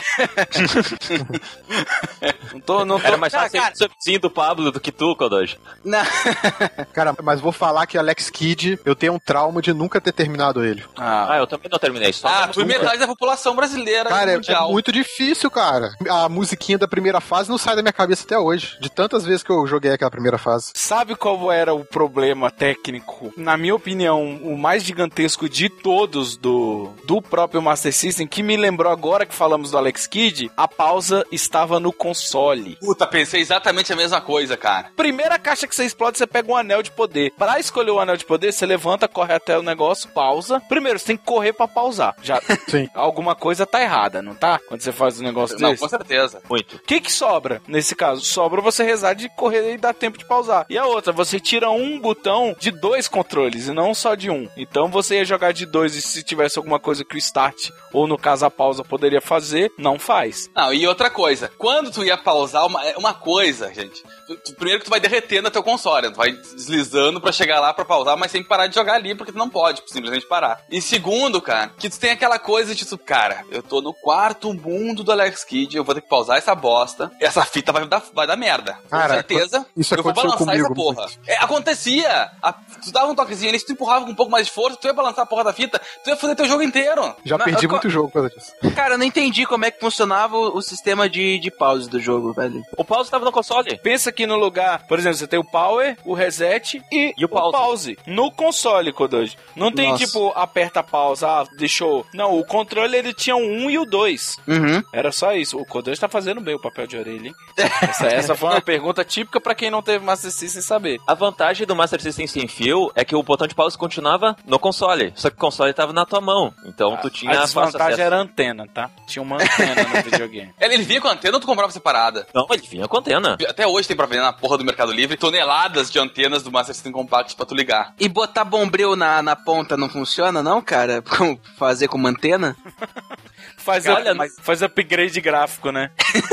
não tô... Era mais fácil ser vizinho do Pablo do que tu, Kodoji. Não. Cara, mas vou falar que Alex Kidd, eu tenho um trauma de nunca ter terminado ele. Eu também não terminei. Tu e metade da população brasileira. Cara, mundial. É muito difícil, cara. A musiquinha da primeira fase não sai da minha cabeça até hoje. De tantas vezes que eu joguei aquela primeira fase. Sabe qual era o problema técnico? Na minha opinião, o mais gigantesco de todos do próprio Master System, que me lembrou agora que falamos do Alex Kidd, a pausa estava no console. Puta, pensei exatamente a mesma coisa, cara. Primeira caixa que você explode, você pega um anel de poder. Pra escolher o anel de poder, você levanta, corre até o negócio, pausa. Primeiro, você tem que correr pra pausar. Já Sim. Alguma coisa tá errada, não tá? Quando você faz um negócio desse. Não, com certeza. Muito. O que sobra nesse caso? Sobra você rezar de correr e dar tempo de pausar. E a outra, você tira um botão de 2 controles e não só de um. Então você ia jogar de 2 e se tivesse alguma coisa que o start, ou no caso a pausa, poderia fazer, não faz. Não, e outra coisa, quando tu ia pausar uma coisa, gente, primeiro que tu vai derretendo teu console, tu vai deslizando pra chegar lá pra pausar, mas sem parar de jogar ali, porque tu não pode simplesmente parar. E segundo, cara, que tu tem aquela coisa de tu, cara, eu tô no quarto mundo do Alex Kidd, eu vou ter que pausar essa bosta, essa fita vai dar merda. Cara, com certeza. Isso eu vou aconteceu balançar comigo. essa porra. Acontecia. Tu dava um toquezinho ali, se tu empurrava com um pouco mais de força, tu ia balançar a porra da fita, tu ia fazer teu jogo inteiro. Já perdi muito jogo por causa disso. Cara, eu não entendi como é que funcionava o sistema de pause do jogo, velho. O pause tava no console. Pensa que no lugar, por exemplo, você tem o power, o reset e o pause. No console, Kodoji. Não tem tipo, aperta pausa, deixou. Não, o controle ele tinha o 1 e o 2. Uhum. Era só isso. O Kodoji tá fazendo bem o papel de orelha, hein? Essa foi uma pergunta típica pra quem não teve Master System saber. A vantagem do Master System sem fio é que o botão de pause continuava no console. Só que o console tava na tua mão. Então tu tinha a desvantagem era a antena, tá? Tinha uma antena no videogame. Ele vinha com a antena ou tu comprava separada? Não, ele vinha com a antena. Até hoje tem pra vender na porra do Mercado Livre toneladas de antenas do Master System Compact pra tu ligar. E botar bombril na ponta não funciona, não, cara? Como fazer com uma antena? faz upgrade gráfico, né?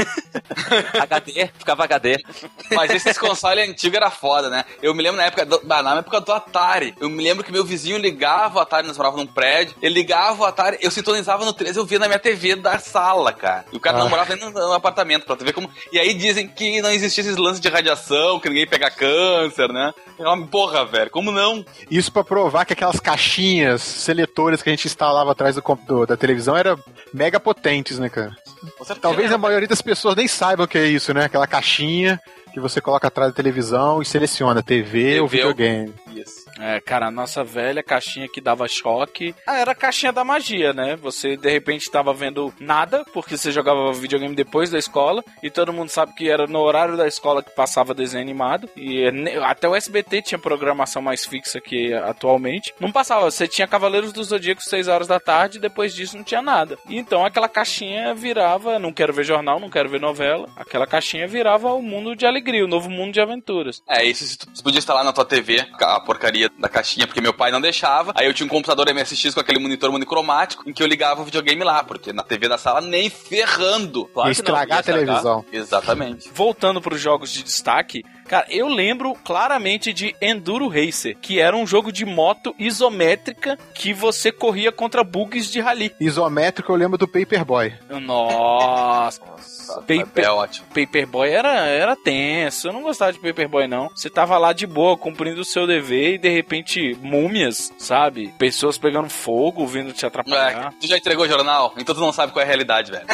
HD, ficava HD. Mas esses consoles antigos era foda, né? Eu me lembro na época do Atari. Eu me lembro que meu vizinho ligava o Atari, nós morávamos num prédio. Ele ligava o Atari, eu sintonizava no 13, eu via na minha TV da sala, cara. E o cara não morava nem no apartamento, pra tu ver como... E aí dizem que não existia esses lances de radiação, que ninguém pega câncer, né? É uma porra, velho. Como não? Isso pra provar que aquelas caixinhas seletores que a gente instalava atrás do computador, da televisão, eram mega potentes, né, cara? Talvez a maioria das pessoas nem saibam o que é isso, né? Aquela caixinha que você coloca atrás da televisão e seleciona TV ou videogame. Isso. É, cara, a nossa velha caixinha que dava choque. Era a caixinha da magia, né? Você, de repente, tava vendo nada, porque você jogava videogame depois da escola, e todo mundo sabe que era no horário da escola que passava desenho animado, e até o SBT tinha programação mais fixa que atualmente. Não passava, você tinha Cavaleiros do Zodíaco 6 horas da tarde, e depois disso não tinha nada. E então aquela caixinha virava, não quero ver jornal, não quero ver novela, aquela caixinha virava o mundo de alegria, o novo mundo de aventuras. É, isso você podia instalar na tua TV, a porcaria da caixinha, porque meu pai não deixava. Aí eu tinha um computador MSX com aquele monitor monocromático, em que eu ligava o videogame lá, porque na TV da sala nem ferrando. Claro, estragar a televisão. Exatamente. Voltando para os jogos de destaque, cara, eu lembro claramente de Enduro Racer, que era um jogo de moto isométrica que você corria contra bugs de rally. Isométrico, eu lembro do Paperboy. Nossa. É ótimo. Paperboy era tenso. Eu não gostava de Paperboy, não. Você tava lá de boa, cumprindo o seu dever, e de repente, múmias, sabe? Pessoas pegando fogo, vindo te atrapalhar. Tu já entregou o jornal? Então tu não sabe qual é a realidade, velho.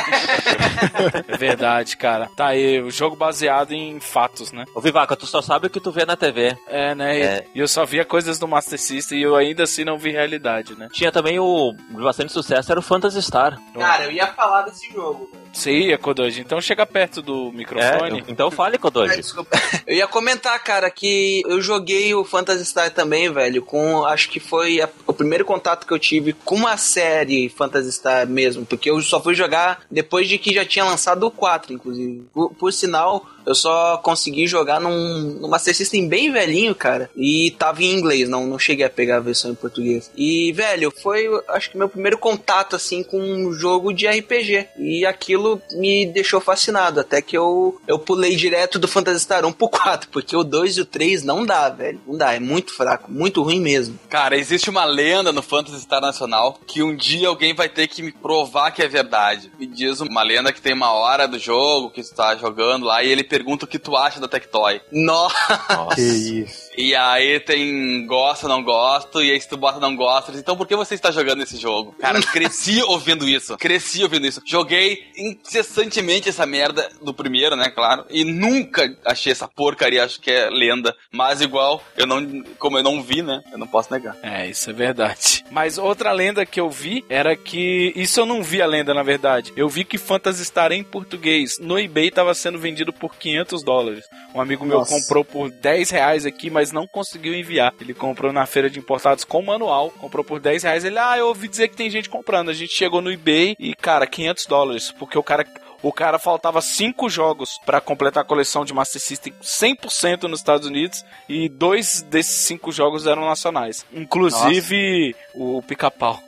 É verdade, cara. Tá aí, o jogo baseado em fatos, né? Ô, Vivaca, tu só sabe o que tu vê na TV. É, né? E eu só via coisas do Master System e eu ainda assim não vi realidade, né? Tinha também de bastante sucesso, era o Phantasy Star. Cara, eu ia falar desse jogo, velho. Você ia, Kodoji. Então chega perto do microfone. Então fale, Kodoji. Desculpa. Eu ia comentar, cara, que eu joguei o Phantasy Star também, velho, acho que foi o primeiro contato que eu tive com uma série Phantasy Star mesmo, porque eu só fui jogar depois de que já tinha lançado o 4, inclusive. Por sinal, eu só consegui jogar num Master System bem velhinho, cara, e tava em inglês, não cheguei a pegar a versão em português. E, velho, foi, acho que meu primeiro contato, assim, com um jogo de RPG, e aquilo me deixou fascinado, até que eu pulei direto do Phantasy Star 1 pro 4, porque o 2 e o 3 não dá, velho, não dá, é muito fraco, muito ruim mesmo. Cara, existe uma lenda no Phantasy Star Nacional que um dia alguém vai ter que me provar que é verdade. Me diz uma lenda que tem uma hora do jogo que tu tá jogando lá e ele pergunta o que tu acha da Tectoy. Nossa. Que isso. E aí tem gosta, não gosto, e aí se tu bota não gosta, então por que você está jogando esse jogo? Cara, cresci ouvindo isso. Joguei incessantemente essa merda do primeiro, né, claro, e nunca achei essa porcaria, acho que é lenda. Mas igual, como eu não vi, né, eu não posso negar. É, isso é verdade. Mas outra lenda que eu vi era que, isso eu não vi a lenda, na verdade, eu vi que Phantasy Star em português no eBay estava sendo vendido por $500. Um amigo meu comprou por R$10 aqui, mas não conseguiu enviar. Ele comprou na feira de importados com manual, comprou por R$10. Ele, eu ouvi dizer que tem gente comprando. A gente chegou no eBay e, cara, $500, porque o cara faltava 5 jogos pra completar a coleção de Master System 100% nos Estados Unidos, e 2 desses 5 jogos eram nacionais. Inclusive o Pica-Pau.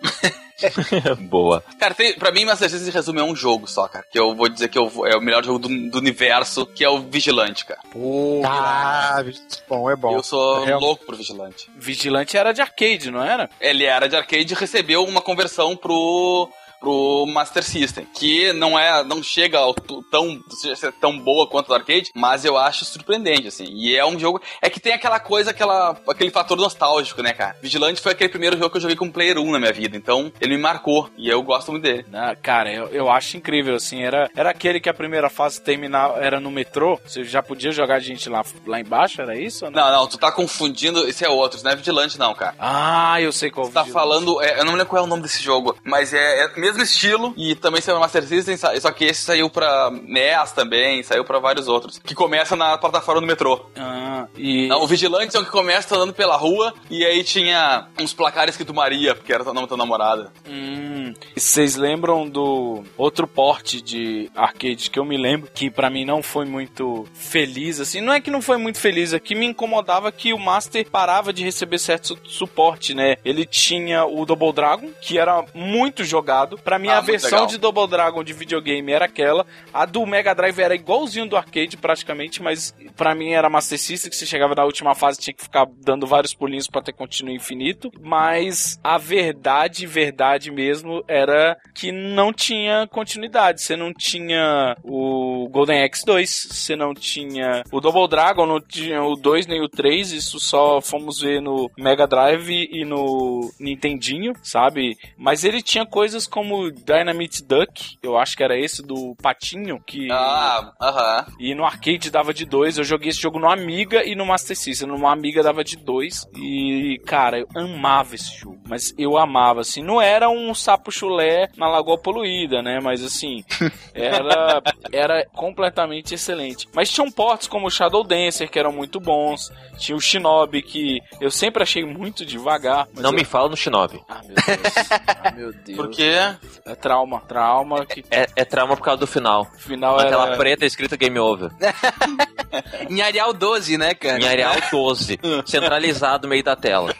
Boa. Cara, pra mim, Master System se resume a um jogo só, cara. Que eu vou dizer que é o melhor jogo do universo, que é o Vigilante, cara. Bom, é bom. Eu sou louco por Vigilante. Vigilante era de arcade, não era? Ele era de arcade e recebeu uma conversão pro Master System, que não chega ao ser tão boa quanto o arcade, mas eu acho surpreendente, assim, e é um jogo, que tem aquela coisa, aquele fator nostálgico, né, cara. Vigilante foi aquele primeiro jogo que eu joguei com Player 1 na minha vida, então ele me marcou, e eu gosto muito dele. Cara, eu acho incrível, assim, era aquele que a primeira fase terminava, era no metrô, você já podia jogar gente lá embaixo, era isso? Ou não? Não, tu tá confundindo, esse é outro, não é Vigilante não, cara. Eu sei qual. Você tá falando, eu não lembro qual é o nome desse jogo, mas é mesmo estilo, e também saiu no Master System, só que esse saiu pra NES também, saiu pra vários outros, que começa na plataforma do metrô. Não, o Vigilante é o que começa andando pela rua, e aí tinha uns placares escrito Maria, porque era o nome da tua namorada. Vocês lembram do outro porte de arcade que eu me lembro, que pra mim não foi muito feliz, assim, não é que não foi muito feliz, é que me incomodava que o Master parava de receber certo suporte, né? Ele tinha o Double Dragon, que era muito jogado. Pra mim, a versão de Double Dragon de videogame era aquela. A do Mega Drive era igualzinho do arcade, praticamente, mas pra mim era Master System, que você chegava na última fase tinha que ficar dando vários pulinhos pra ter continuo infinito. Mas a verdade mesmo, era que não tinha continuidade. Você não tinha o Golden Axe-2, você não tinha o Double Dragon, não tinha o 2 nem o 3, isso só fomos ver no Mega Drive e no Nintendinho, sabe? Mas ele tinha coisas como Dynamite Duck, eu acho que era esse do patinho, que... E no arcade dava de 2, eu joguei esse jogo no Amiga e no Master System. No Amiga dava de 2 e, cara, eu amava esse jogo, mas eu amava, assim, não era um sapo chulé na Lagoa Poluída, né? Mas, assim, era completamente excelente. Mas tinham ports como o Shadow Dancer, que eram muito bons, tinha o Shinobi, que eu sempre achei muito devagar. Não me fala no Shinobi. Meu Deus. Por quê? É trauma. Que... É trauma por causa do final. O final aquela preta escrita Game Over. Em Arial 12, né, cara? Em Arial 12. Centralizado no meio da tela.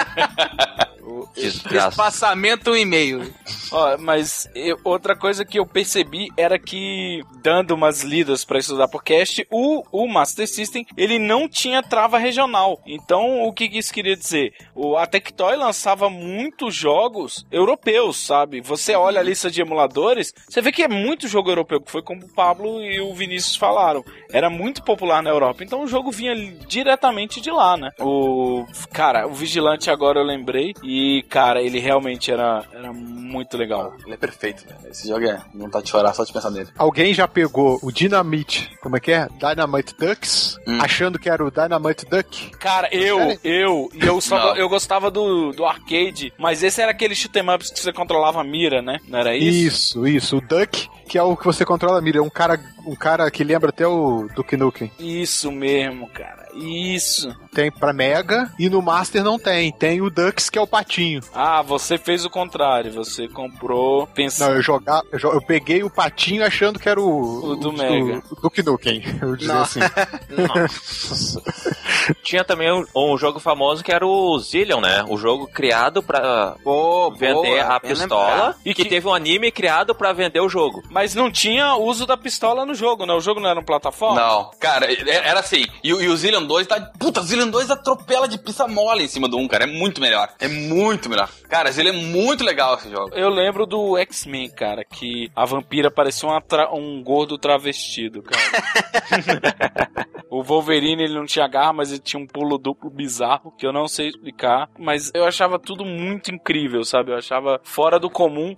Espaçamento 1,5. Mas outra coisa que eu percebi era que, dando umas lidas pra estudar por cast, o Master System, ele não tinha trava regional. Então, o que isso queria dizer? A Tectoy lançava muitos jogos europeus, sabe? Você olha a lista de emuladores, você vê que é muito jogo europeu, que foi como o Pablo e o Vinícius falaram. Era muito popular na Europa. Então, o jogo vinha diretamente de lá, né? O Vigilante agora eu lembrei. E, cara, ele realmente era muito legal. Ele é perfeito, né? Esse jogo não vontade de chorar só de pensar nele. Alguém já pegou o Dynamite, como é que é? Dynamite Ducks, achando que era o Dynamite Duck? Cara, eu gostava do arcade, mas esse era aquele shoot 'em ups que você controlava a mira, né? Não era isso? Isso. O Duck, que é o que você controla a mira. Um cara que lembra até o Duke Nukem. Isso mesmo, cara. Isso. Tem pra Mega e no Master não tem. Tem o Ducks, que é o patinho. Ah, você fez o contrário. Você comprou pensando... Não, eu peguei o patinho achando que era o do Mega. O Duke Nukem, eu dizer assim. Nossa. Tinha também um jogo famoso que era o Zillion, né? O jogo criado pra vender a pistola e que teve um anime criado pra vender o jogo. Mas não tinha uso da pistola no jogo, né? O jogo não era uma plataforma? Não. Cara, era assim. E o Zillion 2 tá... Puta, o Zillion 2 atropela de pista mole em cima do 1, cara. É muito melhor. Cara, Zillion é muito legal esse jogo. Eu lembro do X-Men, cara, que a vampira parecia um gordo travestido, cara. O Wolverine, ele não tinha garra, mas ele tinha um pulo duplo bizarro, que eu não sei explicar. Mas eu achava tudo muito incrível, sabe? Eu achava fora do comum.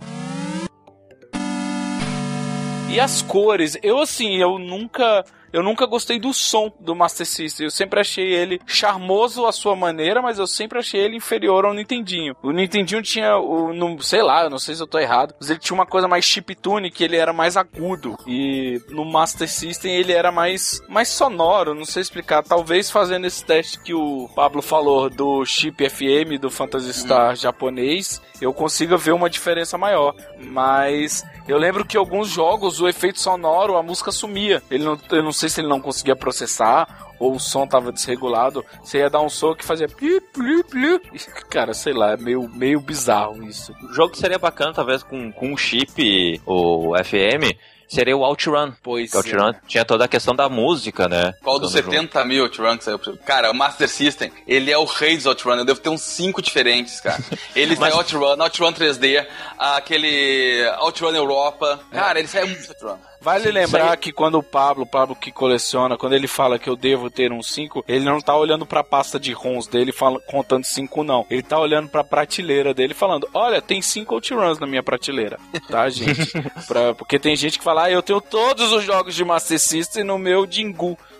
E as cores, eu nunca gostei do som do Master System. Eu sempre achei ele charmoso à sua maneira, mas eu sempre achei ele inferior ao Nintendinho. O Nintendinho tinha, sei lá, eu não sei se eu tô errado, mas ele tinha uma coisa mais chiptune, que ele era mais agudo. E no Master System ele era mais sonoro, não sei explicar. Talvez fazendo esse teste que o Pablo falou do chip FM, do Phantasy Star japonês, eu consiga ver uma diferença maior. Mas eu lembro que alguns jogos, o efeito sonoro, a música sumia. Eu não sei se ele não conseguia processar ou o som tava desregulado. Você ia dar um som que fazia pli, pli, pli. Cara, sei lá, é meio bizarro isso. O jogo seria bacana, talvez, com um chip, o FM, seria o OutRun. Pois o OutRun tinha toda a questão da música, né? Qual dos 70 mil OutRun que saiu? Cara, o Master System, ele é o rei dos OutRun. Eu devo ter uns 5 diferentes, cara. Ele sai OutRun 3D, aquele OutRun Europa. Cara, ele sai muito OutRun. Vale lembrar que quando o Pablo que coleciona, quando ele fala que eu devo ter um 5, ele não tá olhando pra pasta de ROMs dele contando 5 não. Ele tá olhando pra prateleira dele falando, olha, tem 5 OutRuns na minha prateleira. Tá, gente? Porque tem gente que fala, eu tenho todos os jogos de Master System no meu Jingu.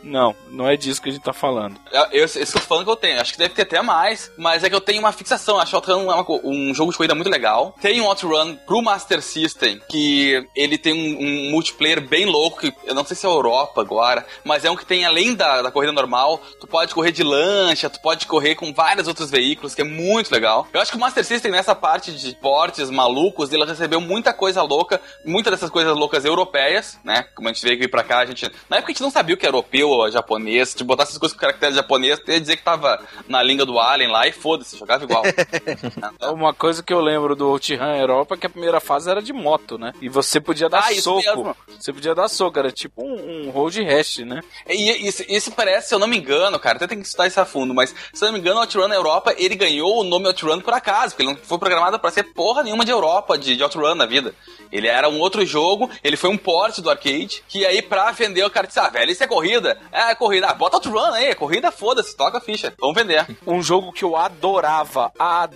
Não é disso que a gente tá falando. Esse fã que eu tenho, acho que deve ter até mais, mas é que eu tenho uma fixação. Acho que o Outrun é um jogo de corrida muito legal. Tem um Outrun pro Master System, que ele tem um multiplayer bem louco, que eu não sei se é Europa agora, mas é um que tem, além da corrida normal, tu pode correr de lancha, tu pode correr com vários outros veículos, que é muito legal. Eu acho que o Master System, nessa parte de portes malucos, ele recebeu muita coisa louca, muitas dessas coisas loucas europeias, né? Como a gente veio aqui pra cá, na época a gente não sabia o que era europeu ou japonês. Se botar essas coisas com caractere japonês, ia dizer que tava na língua do Alien lá e foda-se, jogava igual. Uma coisa que eu lembro do Outrun Europa é que a primeira fase era de moto, né? E você podia dar soco. Mesmo. Você podia dar soco, era tipo um road rash, né? E isso parece, se eu não me engano, cara, até tem que estudar isso a fundo, mas se eu não me engano, o Outrun Europa, ele ganhou o nome Outrun por acaso, porque ele não foi programado pra ser porra nenhuma de Europa, de Outrun na vida. Ele era um outro jogo, ele foi um port do arcade, que aí pra vender o cara disse, velho, isso é corrida? É corrida, bota Outrun aí, corrida, foda-se, toca a ficha, vamos vender. Um jogo que eu adorava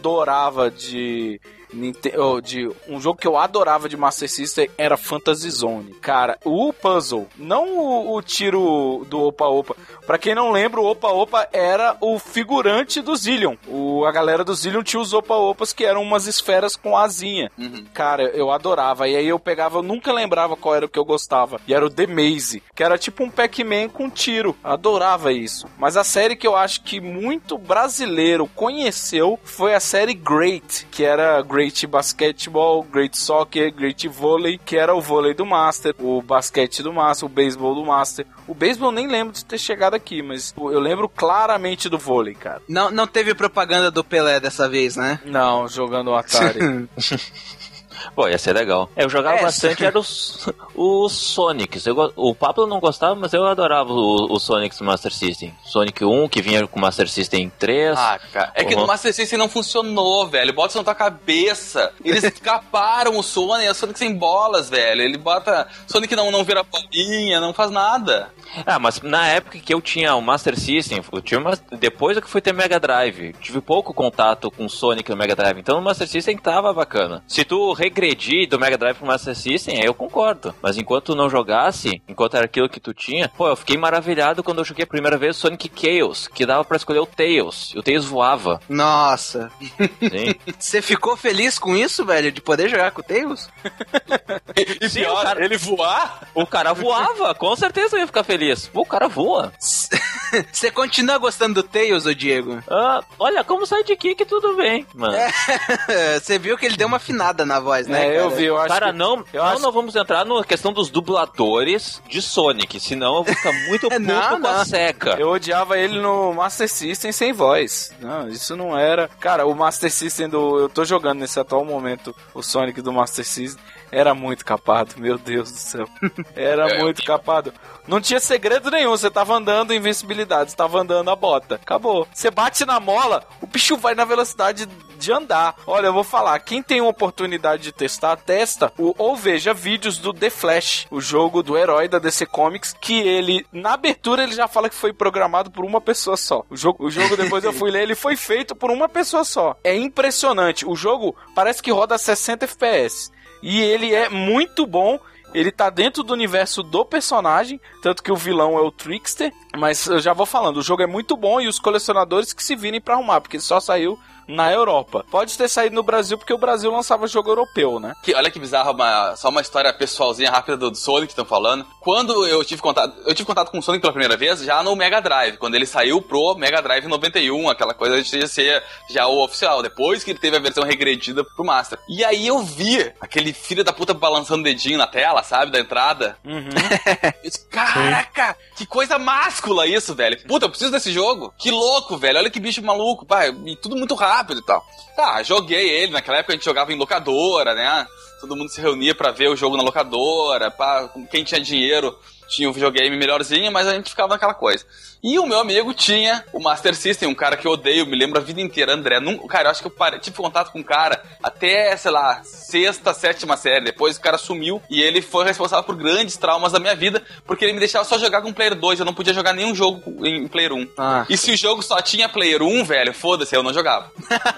um jogo que eu adorava de Master System era Fantasy Zone. Cara, o puzzle, não o tiro do Opa Opa. Pra quem não lembra, o Opa Opa era o figurante do Zillion. A galera do Zillion tinha os Opa Opas, que eram umas esferas com asinha. Cara, eu adorava. E aí eu pegava, eu nunca lembrava qual era o que eu gostava. E era o The Maze, que era tipo um Pac-Man com tiro. Adorava isso. Mas a série que eu acho que muito brasileiro conheceu foi a série Great, que era Great Basketball, Great Soccer, Great Volley, que era o vôlei do Master, o basquete do Master, o beisebol do Master. O beisebol nem lembro de ter chegado aqui, mas eu lembro claramente do vôlei, cara. Não teve propaganda do Pelé dessa vez, né? Não, jogando o Atari. Pô, ia ser legal. Eu jogava bastante, era os Sonics. O Pablo não gostava, mas eu adorava os Sonics do Master System. Sonic 1, que vinha com o Master System 3. Cara, é que no Master System não funcionou, velho. Bota isso na tua cabeça. Eles caparam o Sonic, é Sonic sem bolas, velho. Ele bota... Sonic não vira bolinha, não faz nada. Mas na época que eu tinha o Master System, depois que fui ter Mega Drive, tive pouco contato com o Sonic no Mega Drive, então o Master System tava bacana. Se tu regredir do Mega Drive pro Master System, aí eu concordo. Mas enquanto tu não jogasse, enquanto era aquilo que tu tinha, eu fiquei maravilhado quando eu joguei a primeira vez Sonic Chaos, que dava pra escolher o Tails, e o Tails voava. Nossa. Sim. Você ficou feliz com isso, velho, de poder jogar com o Tails? E sim, pior, cara, ele voar? O cara voava, com certeza eu ia ficar feliz. Pô, o cara voa. Você continua gostando do Tails, ô Diego? Olha, como sidekick, tudo bem, mano. Você viu que ele deu uma afinada na voz, né? Eu vi, eu acho. Cara, que... não vamos entrar na questão dos dubladores de Sonic, senão eu vou ficar muito puto com a Seca. Eu odiava ele no Master System sem voz. Não, isso não era... Cara, o Master System eu tô jogando nesse atual momento o Sonic do Master System. Era muito capado, meu Deus do céu. Era muito capado. Não tinha segredo nenhum, você tava andando invencibilidade, você tava andando a bota. Acabou. Você bate na mola, o bicho vai na velocidade de andar. Olha, eu vou falar, quem tem uma oportunidade de testar, testa ou veja vídeos do The Flash, o jogo do herói da DC Comics, que ele, na abertura, ele já fala que foi programado por uma pessoa só. O jogo depois eu fui ler, ele foi feito por uma pessoa só. É impressionante. O jogo parece que roda a 60 FPS. E ele é muito bom. Ele tá dentro do universo do personagem, tanto que o vilão é o Trickster. Mas eu já vou falando, o jogo é muito bom e os colecionadores que se virem pra arrumar, porque ele só saiu na Europa. Pode ter saído no Brasil, porque o Brasil lançava jogo europeu, né? Olha que bizarro, só uma história pessoalzinha rápida do Sonic que estão falando. Quando eu tive contato com o Sonic pela primeira vez, já no Mega Drive, quando ele saiu pro Mega Drive 91, aquela coisa de ser já o oficial, depois que ele teve a versão regredida pro Master. E aí eu vi aquele filho da puta balançando o dedinho na tela, sabe, da entrada. Eu disse, caraca, que coisa máscula isso, velho. Puta, eu preciso desse jogo. Que louco, velho, olha que bicho maluco, pá, e tudo muito rápido e tal. Tá, joguei ele, naquela época a gente jogava em locadora, né? Todo mundo se reunia pra ver o jogo na locadora, pá, quem tinha dinheiro tinha um videogame melhorzinho, mas a gente ficava naquela coisa. E o meu amigo tinha o Master System, um cara que eu odeio, me lembro a vida inteira, André. Cara, eu acho que eu tive contato com o cara até, sei lá, 6ª, 7ª série. Depois o cara sumiu e ele foi responsável por grandes traumas da minha vida, porque ele me deixava só jogar com Player 2, eu não podia jogar nenhum jogo em Player 1. E se o jogo só tinha Player 1, velho, foda-se, eu não jogava.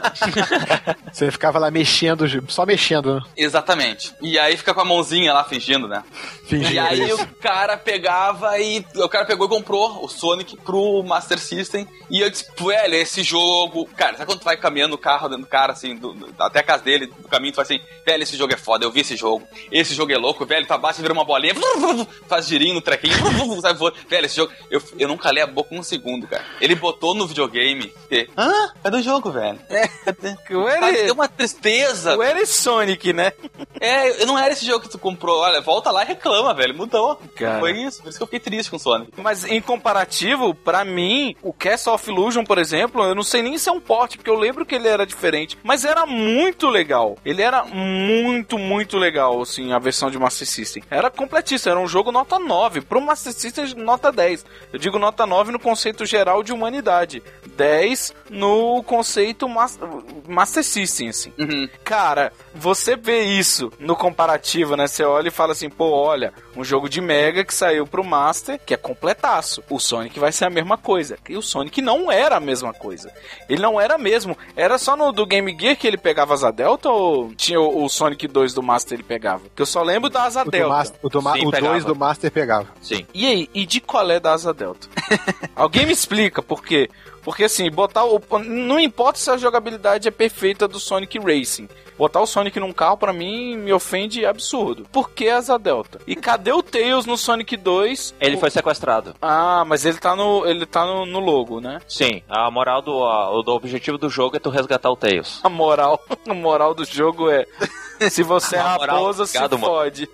Você ficava lá mexendo, só mexendo, né? Exatamente. E aí fica com a mãozinha lá fingindo, né? Fingindo. E aí isso. o cara cara pegava e... O cara pegou e comprou o Sonic pro Master System. E eu disse, velho, esse jogo... Cara, sabe quando tu vai caminhando no carro, dentro do cara, assim, até a casa dele, do caminho, tu fala assim, velho, esse jogo é foda, eu vi esse jogo. Esse jogo é louco, velho, tu abaixa e vira uma bolinha, faz girinho no trequinho, sabe, velho, esse jogo... Eu não calei a boca um segundo, cara. Ele botou no videogame e... Cadê o jogo, velho? Deu uma tristeza. O Era Sonic, né? Não era esse jogo que tu comprou. Olha, volta lá e reclama, velho. Mudou. Cara. Foi isso. Por isso que eu fiquei triste com o Sonic. Mas em comparativo, pra mim, o Castle of Illusion, por exemplo, eu não sei nem se é um port, porque eu lembro que ele era diferente. Mas era muito legal. Ele era muito, muito legal, assim, a versão de Master System. Era completíssimo. Era um jogo nota 9. Pro Master System, nota 10. Eu digo nota 9 no conceito geral de humanidade. 10 no conceito Master System, assim. Uhum. Cara, você vê isso no comparativo, né? Você olha e fala assim, pô, olha, um jogo de Mega que saiu pro Master, que é completaço. O Sonic vai ser a mesma coisa. E o Sonic não era a mesma coisa. Ele não era mesmo. Era só no do Game Gear que ele pegava Asa Delta ou tinha o Sonic 2 do Master ele pegava? Que eu só lembro da Asa Delta. O 2 do Master pegava. Sim. E aí? E de qual é da Asa Delta? Alguém me explica por quê? Porque assim, não importa se a jogabilidade é perfeita do Sonic Racing. Botar o Sonic num carro, pra mim, me ofende absurdo. Por que Asa Delta? E cadê o Tails no Sonic 2? Ele foi sequestrado. Ah, mas ele tá no logo, né? Sim, a moral do objetivo do jogo é tu resgatar o Tails. A moral do jogo é... Se você é raposa, se fode.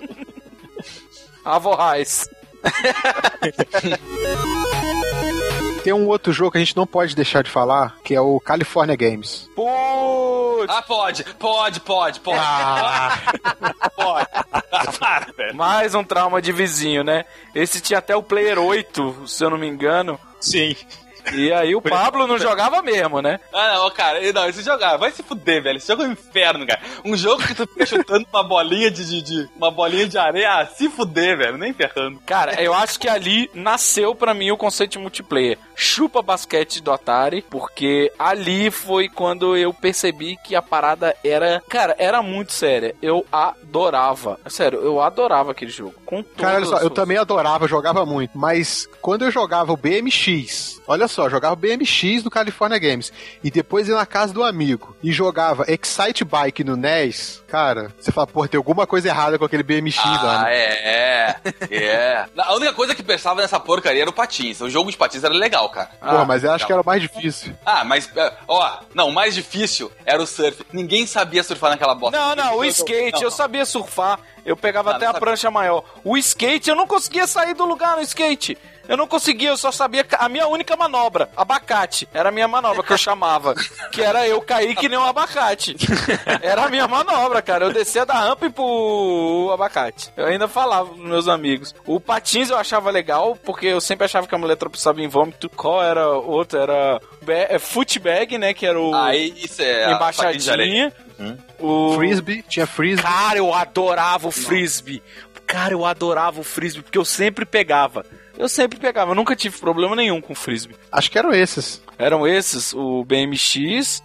Avorrais. Tem um outro jogo que a gente não pode deixar de falar, que é o California Games. Putz! Ah, pode. Pode. Pode. Para, velho. Mais um trauma de vizinho, né? Esse tinha até o Player 8, se eu não me engano. Sim. E aí o Pablo não jogava mesmo, né? Ah, não, cara, esse jogar, vai se fuder, velho. Esse jogo é um inferno, cara. Um jogo que tu fica chutando uma bolinha uma bolinha de areia, se fuder, velho, nem ferrando. Cara, eu acho que ali nasceu pra mim o conceito de multiplayer. Chupa basquete do Atari, porque ali foi quando eu percebi que a parada era... Cara, era muito séria. Eu adorava. Sério, eu adorava aquele jogo. Cara, olha só, eu também adorava, jogava muito. Mas quando eu jogava o BMX... Olha só, jogava BMX no California Games e depois ia na casa do amigo e jogava Excite Bike no NES, cara, você fala, pô, tem alguma coisa errada com aquele BMX lá, né? A única coisa que pensava nessa porcaria era o patins. O jogo de patins era legal, cara. Pô, mas eu acho que era o mais difícil. Mas, o mais difícil era o surf. Ninguém sabia surfar naquela bosta. Não, o skate, eu sabia surfar, eu pegava até a prancha maior. O skate, eu não conseguia sair do lugar no skate. Eu não conseguia, eu só sabia a minha única manobra, abacate. Era a minha manobra que eu chamava. Que era eu cair que nem um abacate. Era a minha manobra, cara. Eu descia da rampa e pro abacate. Eu ainda falava pros meus amigos. O patins eu achava legal, porque eu sempre achava que a mulher tropeçava em vômito. Qual era o outro? Era footbag, né? Que era o... isso é embaixadinha. O frisbee, tinha frisbee. Cara, eu adorava o frisbee. Porque eu sempre pegava. Eu nunca tive problema nenhum com frisbee. Acho que eram esses. Eram esses, o BMX,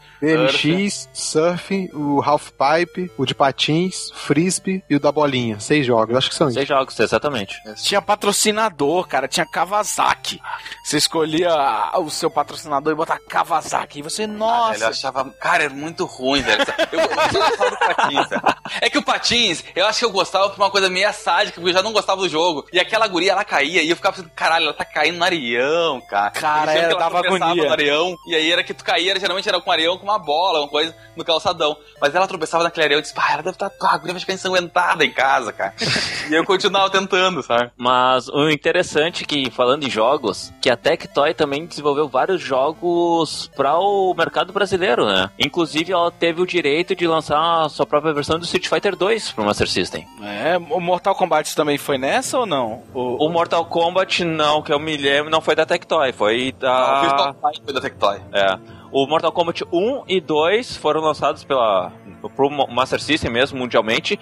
surf, o half pipe, o de patins, frisbee e o da bolinha. 6 jogos, acho que são 6 jogos, exatamente. Tinha patrocinador, cara, tinha Kawasaki. Você escolhia o seu patrocinador e botava Kawasaki. E você, nossa... Ele achava... Cara, era muito ruim, velho. Eu gostava do patins, velho. É que o patins, eu acho que eu gostava por uma coisa meio sádica, porque eu já não gostava do jogo. E aquela guria, ela caía e eu ficava pensando, caralho, ela tá caindo no areião, cara. Cara, dava agonia. Areião, e aí era que tu caía, geralmente era com areião com uma bola, uma coisa no calçadão. Mas ela tropeçava naquele areião e disse, ela deve estar, a guria vai ficar ensanguentada em casa, cara. E eu continuava tentando, sabe? Mas o interessante que, falando em jogos, que a Tectoy também desenvolveu vários jogos para o mercado brasileiro, né? Inclusive, ela teve o direito de lançar a sua própria versão do Street Fighter 2 pro Master System. O Mortal Kombat também foi nessa ou não? O Mortal Kombat não, que eu me lembro, não foi da Tectoy, foi da... Foi da Tectoy. O Mortal Kombat 1 e 2 foram lançados pro Master System mesmo, mundialmente.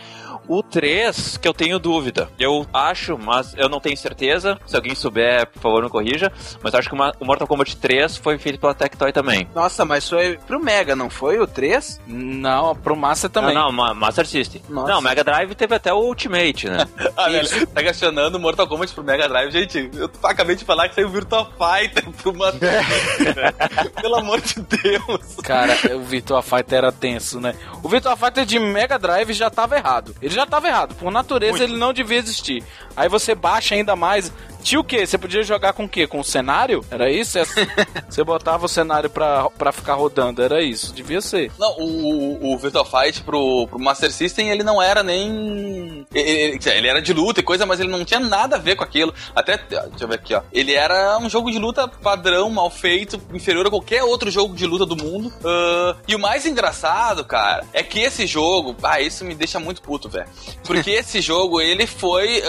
O 3, que eu tenho dúvida. Eu acho, mas eu não tenho certeza. Se alguém souber, por favor, me corrija. Mas eu acho que o Mortal Kombat 3 foi feito pela Tectoy também. Nossa, mas foi pro Mega, não foi o 3? Não, pro Master também. Não, Master System. Nossa. Não, Mega Drive teve até o Ultimate, né? Velho, tá questionando o Mortal Kombat pro Mega Drive. Gente, eu acabei de falar que saiu o Virtua Fighter pro Master System. Pelo amor de Deus. Cara, o Virtua Fighter era tenso, né? O Virtua Fighter de Mega Drive já tava errado. Ele já tava errado. Por natureza, ele não devia existir. Aí você baixa ainda mais. Tinha o quê? Você podia jogar com o quê? Com o cenário? Era isso? Você botava o cenário pra ficar rodando. Era isso. Devia ser. Não, o Virtua Fight pro Master System, ele não era nem... Ele era de luta e coisa, mas ele não tinha nada a ver com aquilo. Até, deixa eu ver aqui, ó. Ele era um jogo de luta padrão, mal feito, inferior a qualquer outro jogo de luta do mundo. E o mais engraçado, cara, é que esse jogo... isso me deixa muito puto, velho. Porque esse jogo, ele foi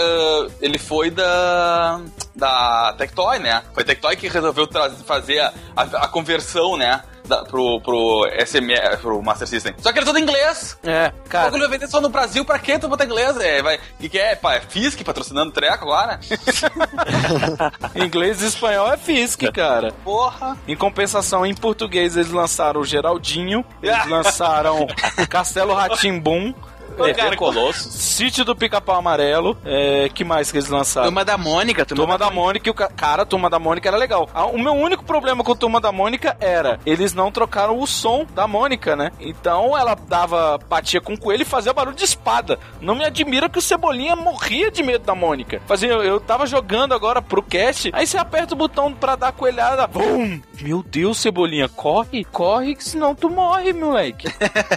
da Tectoy, né? Foi a Tectoy que resolveu fazer a conversão, né? Pro Master System. Só que era todo em inglês. Cara. Ele vai vender só no Brasil, pra quê tu botar inglês? Fisk patrocinando o treco agora? Inglês e espanhol é Fisk, cara. Porra. Em compensação, em português, eles lançaram o Geraldinho, eles lançaram Castelo Rá-Tim-Bum, Colosso. Sítio do Pica-Pau Amarelo. Que mais que eles lançaram? Turma da Mônica. Turma da Mônica. Cara, Turma da Mônica era legal. O meu único problema com Turma da Mônica era eles não trocaram o som da Mônica, né? Então ela batia com o coelho e fazia barulho de espada. Não me admira que o Cebolinha morria de medo da Mônica. Eu tava jogando agora pro cast, aí você aperta o botão pra dar a coelhada. Bum! Meu Deus, Cebolinha, corre, que senão tu morre, moleque.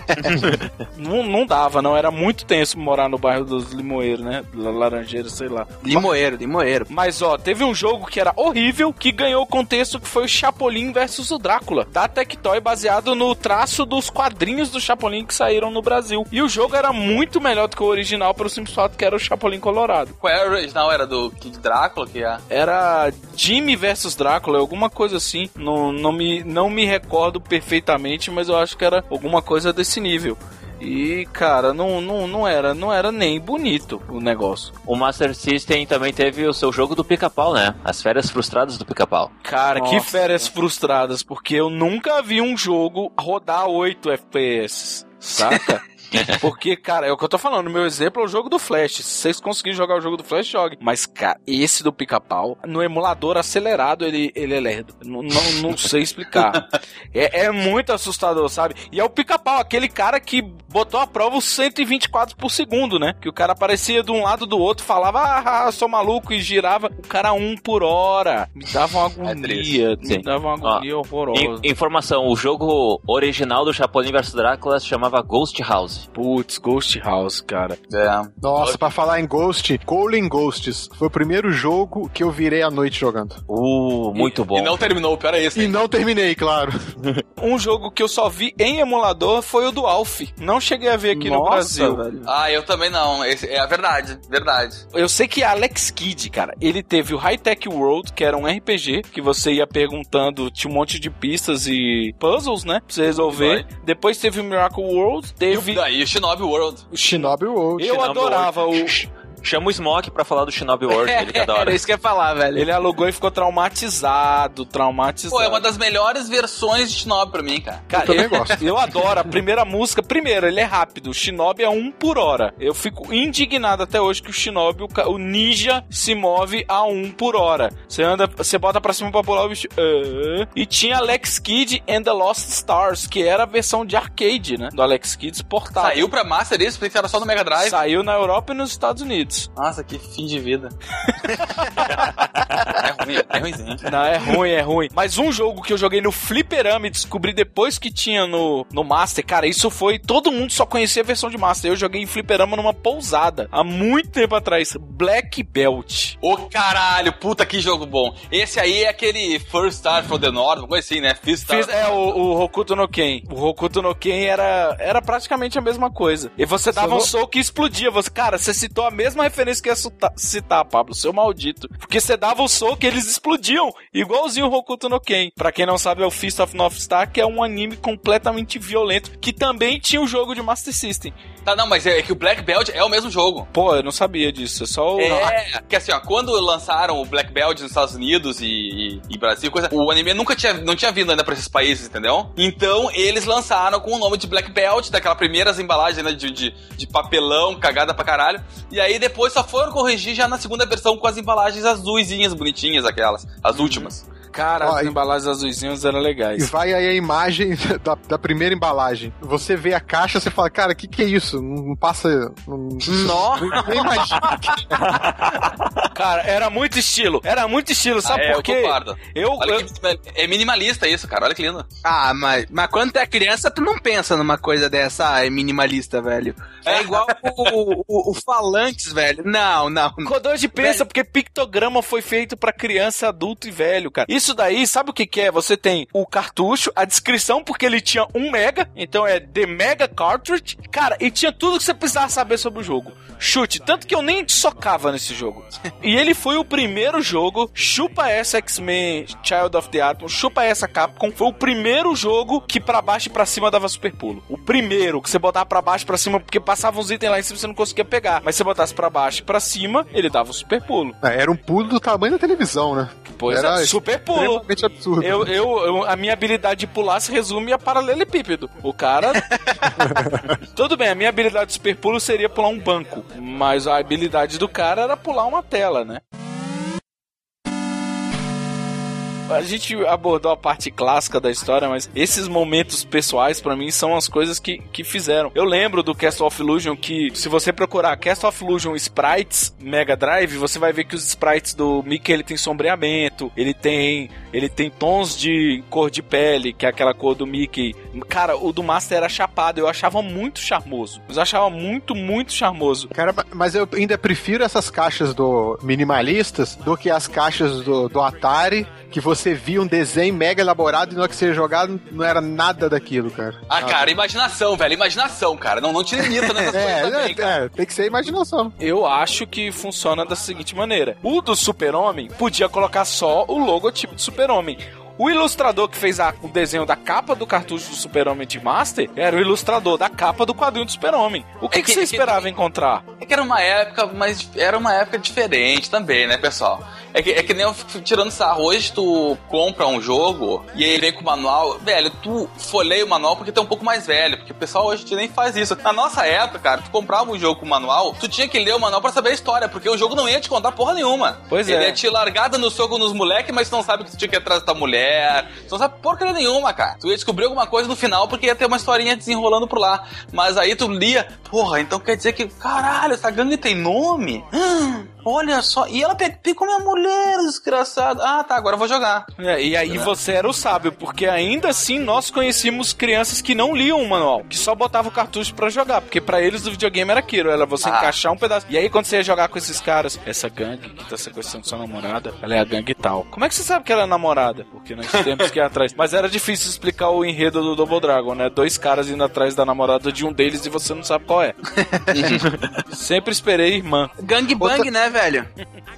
não dava, não. Era muito tenso morar no bairro dos Limoeiros, né? Laranjeiros, sei lá. Limoeiro. Mas, teve um jogo que era horrível, que ganhou o contexto, que foi o Chapolin versus o Drácula, da Tectoy, baseado no traço dos quadrinhos do Chapolin que saíram no Brasil. E o jogo era muito melhor do que o original, pelo simples fato que era o Chapolin Colorado. Qual era o original? Era do Kid Drácula? Era Jimmy versus Drácula, alguma coisa assim. Não me recordo perfeitamente, mas eu acho que era alguma coisa desse nível. E, cara, não era nem bonito o negócio. O Master System também teve o seu jogo do Pica-Pau, né? As férias frustradas do Pica-Pau. Cara, nossa, que férias frustradas, porque eu nunca vi um jogo rodar 8 FPS, saca? Porque, cara, é o que eu tô falando, o meu exemplo é o jogo do Flash. Se vocês conseguirem jogar o jogo do Flash, joguem. Mas, cara, esse do Pica-Pau, no emulador acelerado, ele é lerdo. Não sei explicar. É muito assustador, sabe? E é o Pica-Pau, aquele cara que botou à prova os 124 por segundo, né? Que o cara aparecia de um lado do outro, falava, sou maluco, e girava. O cara 1 por hora. Me dava uma agonia. Me dava uma agonia horrorosa. Informação, o jogo original do Chapolin vs Drácula se chamava Ghost House. Putz, Ghost House, cara. Nossa, pra falar em Ghost, Calling Ghosts foi o primeiro jogo que eu virei à noite jogando. Muito bom. E não terminou, o pior é esse. E não terminei, claro. Um jogo que eu só vi em emulador foi o do Alf. Não cheguei a ver aqui no Brasil. Velho. Eu também não. Esse é a verdade. Eu sei que Alex Kidd, cara, ele teve o High Tech World, que era um RPG, que você ia perguntando, tinha um monte de pistas e puzzles, né? Pra você resolver. Depois teve o Miracle World, E o Shinobi World. O Shinobi World. Eu adorava o... Chama o Smoke pra falar do Shinobi World, ele que adora. Era isso que eu ia falar, velho. Ele alugou e ficou traumatizado. Pô, é uma das melhores versões de Shinobi pra mim, cara. Cara, eu adoro. A primeira música, ele é rápido. O Shinobi é 1 por hora. Eu fico indignado até hoje que o Shinobi, o ninja, se move a 1 por hora. Você bota pra cima pra pular o bicho. E tinha Alex Kidd and the Lost Stars, que era a versão de arcade, né? Do Alex Kidd exportado. Saiu pra Master isso? Pensei que era só no Mega Drive. Saiu na Europa e nos Estados Unidos. Nossa, que fim de vida. É ruimzinho. Não, é ruim. Mas um jogo que eu joguei no Fliperama e descobri depois que tinha no Master, cara, isso foi... Todo mundo só conhecia a versão de Master. Eu joguei em Fliperama numa pousada, há muito tempo atrás. Black Belt. Ô, caralho, puta, que jogo bom. Esse aí é aquele First Star for the North, uma coisa assim, né? O Hokuto no Ken. O Hokuto no Ken era praticamente a mesma coisa. E você dava um soco e explodia. Cara, você citou a mesma referência que ia citar, Pablo, seu maldito. Porque você dava o soco e eles explodiam, igualzinho o Hokuto no Ken. Pra quem não sabe, é o Fist of North Star, que é um anime completamente violento, que também tinha o jogo de Master System. Tá, não, mas é que o Black Belt é o mesmo jogo. Pô, eu não sabia disso, é só o... Que assim, ó, quando lançaram o Black Belt nos Estados Unidos e Brasil, o anime não tinha vindo ainda pra esses países, entendeu? Então, eles lançaram com o nome de Black Belt, daquela primeiras embalagens, né, de papelão, cagada pra caralho, e aí depois só foram corrigir já na segunda versão com as embalagens azuisinhas, bonitinhas, aquelas, as últimas. Cara, as embalagens azuisinhas eram legais. E vai aí a imagem da primeira embalagem. Você vê a caixa, você fala, cara, que é isso? Não passa... Nossa! Nem imagina. Cara, era muito estilo, sabe por quê? Eu concordo. É minimalista isso, cara, olha que lindo. Ah, mas quando tu é criança, tu não pensa numa coisa dessa, é minimalista, velho. É igual o Falantes, velho. Não. Kodoji pensa porque pictograma foi feito pra criança, adulto e velho, cara. Isso daí, sabe o que é? Você tem o cartucho, a descrição, porque ele tinha 1 mega, então é The Mega Cartridge. Cara, e tinha tudo que você precisava saber sobre o jogo. Chute, tanto que eu nem te socava nesse jogo. E ele foi o primeiro jogo, chupa essa X-Men Child of the Atom, chupa essa Capcom, foi o primeiro jogo que pra baixo e pra cima dava super pulo. O primeiro, que você botava pra baixo e pra cima, porque passavam uns itens lá em cima e você não conseguia pegar. Mas se você botasse pra baixo e pra cima, ele dava um super pulo. Era um pulo do tamanho da televisão, né? Pois era é, super pulo. Extremamente absurdo. A minha habilidade de pular se resume a paralelepípedo. O cara... Tudo bem, a minha habilidade de super pulo seria pular um banco, mas a habilidade do cara era pular uma tela, né? A gente abordou a parte clássica da história, mas esses momentos pessoais, pra mim, são as coisas que fizeram. Eu lembro do Castle of Illusion, que se você procurar Castle of Illusion Sprites Mega Drive, você vai ver que os sprites do Mickey, ele tem sombreamento, ele tem tons de cor de pele, que é aquela cor do Mickey. Cara, o do Master era chapado, eu achava muito charmoso. Eu achava muito, muito charmoso. Cara, mas eu ainda prefiro essas caixas do minimalistas do que as caixas do Atari, que você via um desenho mega elaborado e na hora que você ia jogar não era nada daquilo, cara. Cara, imaginação, velho, imaginação, cara. Não te limita nessas coisas também, cara. Tem que ser imaginação. Eu acho que funciona da seguinte maneira. O do Super-Homem podia colocar só o logotipo do Super-Homem. O ilustrador que fez o desenho da capa do cartucho do Super-Homem de Master era o ilustrador da capa do quadrinho do Super-Homem. O que você esperava encontrar? É que era uma época, mas era uma época diferente também, né, pessoal? É que nem eu fico tirando sarro. Hoje tu compra um jogo e aí vem com o manual. Velho, tu folheia o manual porque tu é um pouco mais velho. Porque o pessoal hoje nem faz isso. Na nossa época, cara, tu comprava um jogo com manual, tu tinha que ler o manual pra saber a história. Porque o jogo não ia te contar porra nenhuma. Pois Ele é. ia te largar dando soco nos moleques, mas tu não sabe que tu tinha que ir atrás da tua mulher. Tu não sabe porcaria nenhuma, cara. Tu ia descobrir alguma coisa no final porque ia ter uma historinha desenrolando por lá. Mas aí tu lia, porra, então quer dizer que, caralho, essa gangue tem nome? Olha só, e ela pegou minha mulher, desgraçado. Ah, tá, agora eu vou jogar. E aí você era o sábio, porque ainda assim nós conhecíamos crianças que não liam o manual, que só botavam o cartucho pra jogar, porque pra eles o videogame era aquilo, era você encaixar um pedaço. E aí quando você ia jogar com esses caras, essa gangue que tá sequestrando sua namorada, ela é a gangue tal. Como é que você sabe que ela é namorada? Porque nós temos que ir atrás. Mas era difícil explicar o enredo do Double Dragon, né? 2 caras indo atrás da namorada de um deles e você não sabe qual é. Sempre esperei irmã. Gangbang, né, velho?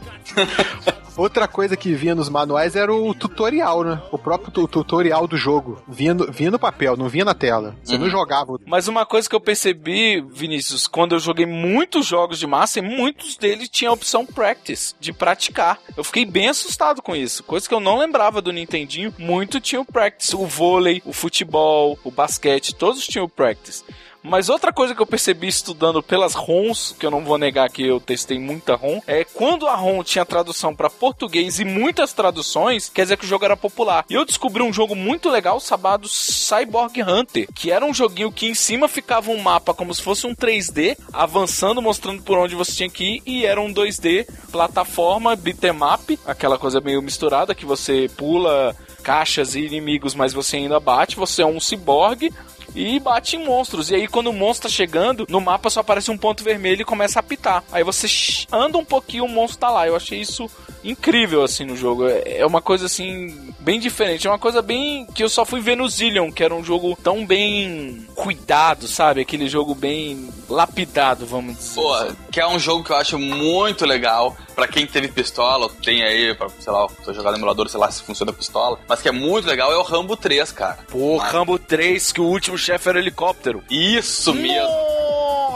Outra coisa que vinha nos manuais era o tutorial, né? O próprio tutorial do jogo. Vinha no papel, não vinha na tela. Você não jogava. Mas uma coisa que eu percebi, Vinícius, quando eu joguei muitos jogos de Master, muitos deles tinham a opção Practice, de praticar. Eu fiquei bem assustado com isso. Coisa que eu não lembrava do Nintendinho, muito tinha o Practice. O vôlei, o futebol, o basquete, todos tinham o Practice. Mas outra coisa que eu percebi estudando pelas ROMs, que eu não vou negar que eu testei muita ROM, é quando a ROM tinha tradução para português e muitas traduções, quer dizer que o jogo era popular. E eu descobri um jogo muito legal chamado Cyborg Hunter, que era um joguinho que em cima ficava um mapa como se fosse um 3D, avançando, mostrando por onde você tinha que ir, e era um 2D, plataforma, beat'em up, aquela coisa meio misturada, que você pula caixas e inimigos, mas você ainda bate, você é um ciborgue, e bate em monstros. E aí quando o monstro tá chegando, no mapa só aparece um ponto vermelho e começa a apitar. Aí você anda um pouquinho, o monstro tá lá. Eu achei isso incrível, assim, no jogo. É uma coisa, assim, bem diferente. É uma coisa bem... que eu só fui ver no Zillion, que era um jogo tão bem cuidado, sabe? Aquele jogo bem lapidado, vamos dizer. Pô, que é um jogo que eu acho muito legal. Pra quem teve pistola, tem aí, pra, sei lá, tô jogando no emulador, sei lá se funciona a pistola. Mas que é muito legal, é o Rambo 3, cara. Pô, Rambo 3, que o último chefe era o helicóptero. Isso mesmo.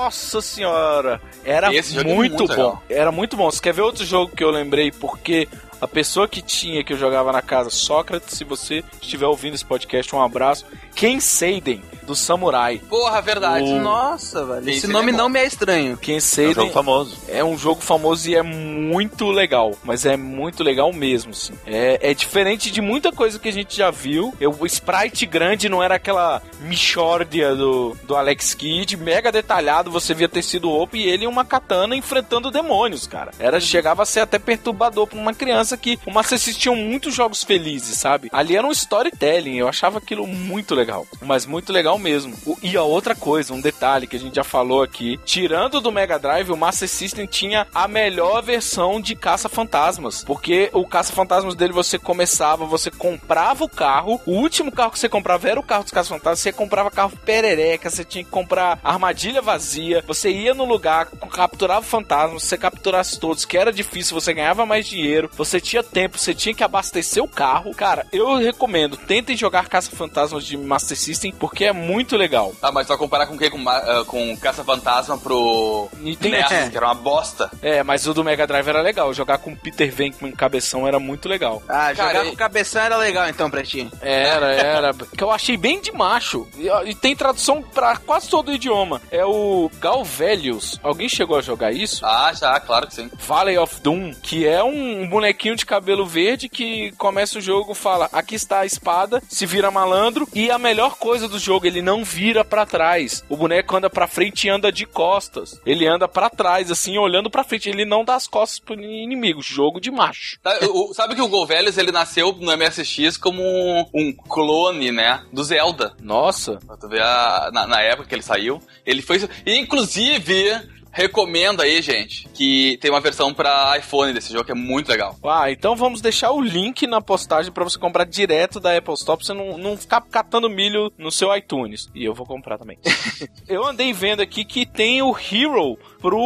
Nossa senhora! Era Esse jogo é muito muito bom. legal. Era muito bom. Você quer ver outro jogo que eu lembrei? Porque a pessoa que eu jogava na casa, Sócrates, se você estiver ouvindo esse podcast, um abraço. Ken Seiden, do Samurai. Porra, verdade. Nossa, velho. Esse Esse nome é bom. não me é estranho. Ken É um Seiden jogo famoso. é um jogo famoso e é muito legal. Mas é muito legal mesmo, assim. É diferente de muita coisa que a gente já viu. O sprite grande não era aquela michórdia do Alex Kidd, mega detalhado, você via tecido oco e ele e uma katana enfrentando demônios, cara. Chegava a ser até perturbador pra uma criança que o Master System tinha muitos jogos felizes, sabe? Ali era um storytelling, eu achava aquilo muito legal. Mas muito legal mesmo. E a outra coisa, um detalhe que a gente já falou aqui, tirando do Mega Drive, o Master System tinha a melhor versão de Caça-Fantasmas, porque o Caça-Fantasmas dele você comprava o carro, o último carro que você comprava era o carro dos Caça-Fantasmas, você comprava carro perereca, você tinha que comprar armadilha vazia, você ia no lugar, capturava fantasmas, se você capturasse todos, que era difícil, você ganhava mais dinheiro, você tinha tempo, você tinha que abastecer o carro. Cara, eu recomendo, tentem jogar Caça-Fantasmas de Master System, porque é muito legal. Ah, mas só comparar com o quê? Com Caça-Fantasma pro Nintendo, NES, que era uma bosta. Mas o do Mega Drive era legal, jogar com Peter Venkman em cabeção era muito legal. Ah, jogar Cara, com cabeção era legal então pra ti. Era. Que eu achei bem de macho. E tem tradução pra quase todo o idioma. É o Galvelius. Alguém chegou a jogar isso? Ah, já, claro que sim. Valley of Doom, que é um bonequinho de cabelo verde que começa o jogo, fala, aqui está a espada, se vira malandro, e a melhor coisa do jogo, ele não vira pra trás. O boneco anda pra frente e anda de costas. Ele anda pra trás, assim, olhando pra frente. Ele não dá as costas pro inimigo. Jogo de macho. Sabe que o Golvellius, ele nasceu no MSX como um clone, né, do Zelda. Nossa. Pra tu ver na época que ele saiu. Ele foi... Inclusive... Recomendo aí, gente, que tem uma versão pra iPhone desse jogo que é muito legal. Então vamos deixar o link na postagem pra você comprar direto da Apple Store, pra você não ficar catando milho no seu iTunes. E eu vou comprar também. Eu andei vendo aqui que tem o Hero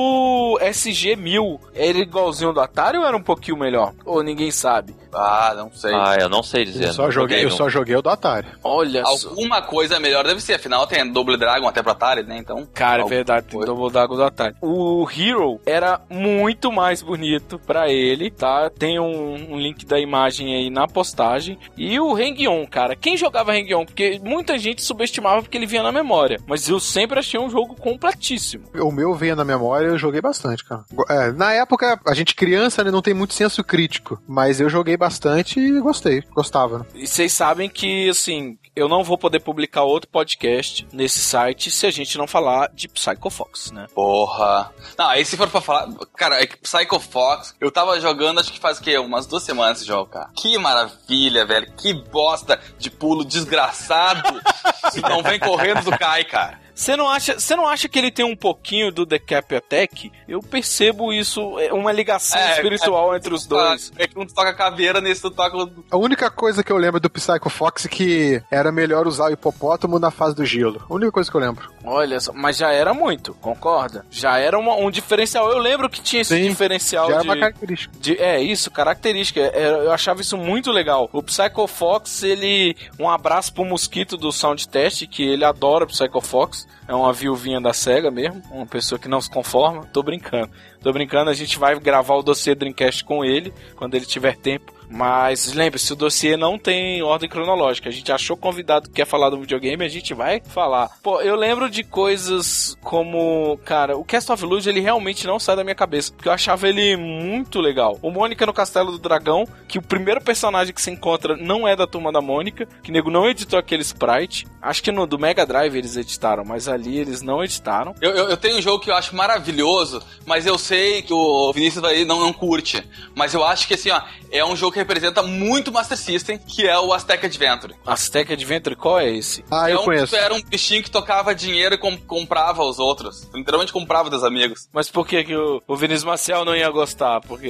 pro SG-1000. Era igualzinho do Atari ou era um pouquinho melhor? Ou ninguém sabe? Não sei. Eu não sei dizer. Eu só joguei o do Atari. Olha Alguma coisa melhor deve ser, afinal tem Double Dragon até pro Atari, né? Então. Cara, é verdade, tem Double Dragon do Atari. O Hero era muito mais bonito pra ele, tá? Tem um link da imagem aí na postagem. E o Hang-On, cara. Quem jogava Hang-On? Porque muita gente subestimava porque ele vinha na memória. Mas eu sempre achei um jogo completíssimo. O meu vinha na memória, eu joguei bastante, cara. Na época, a gente criança, né, não tem muito senso crítico. Mas eu joguei bastante e gostava. Né? E vocês sabem que, assim, eu não vou poder publicar outro podcast nesse site se a gente não falar de Psycho Fox, né? Porra. Não, aí se for pra falar... Cara, é que Psycho Fox, eu tava jogando, acho que faz o quê? Umas 2 semanas esse jogo, cara. Que maravilha, velho. Que bosta de pulo desgraçado. Se não vem correndo, tu cai, cara. Você não acha que ele tem um pouquinho do The Cap Attack? Eu percebo isso, uma ligação espiritual entre os dois. É que um toca caveira, nesse tu toca... A única coisa que eu lembro do Psycho Fox é que era melhor usar o hipopótamo na fase do gelo. A única coisa que eu lembro. Olha só, mas já era muito, concorda? Já era um diferencial. Eu lembro que tinha esse diferencial já era uma característica. Característica. Eu achava isso muito legal. O Psycho Fox, um abraço pro Mosquito do Sound Test, que ele adora o Psycho Fox. É uma viuvinha da SEGA mesmo, uma pessoa que não se conforma. Tô brincando, a gente vai gravar o dossiê Dreamcast com ele, quando ele tiver tempo. Mas lembre-se, o dossiê não tem ordem cronológica. A gente achou convidado que quer falar do videogame, a gente vai falar. Pô, eu lembro de coisas como... Cara, o Cast of Illusion, ele realmente não sai da minha cabeça, porque eu achava ele muito legal. O Mônica no Castelo do Dragão, que o primeiro personagem que você encontra não é da Turma da Mônica, que o nego não editou aquele sprite. Acho que no do Mega Drive eles editaram, mas ali eles não editaram. Eu tenho um jogo que eu acho maravilhoso, mas eu sei que o Vinícius aí não curte. Mas eu acho que, assim, ó, é um jogo que representa muito Master System, que é o Aztec Adventure. Aztec Adventure, qual é esse? Eu conheço. Era um bichinho que tocava dinheiro e comprava os outros. Literalmente comprava dos amigos. Mas por que o Vinícius Marcel não ia gostar? Porque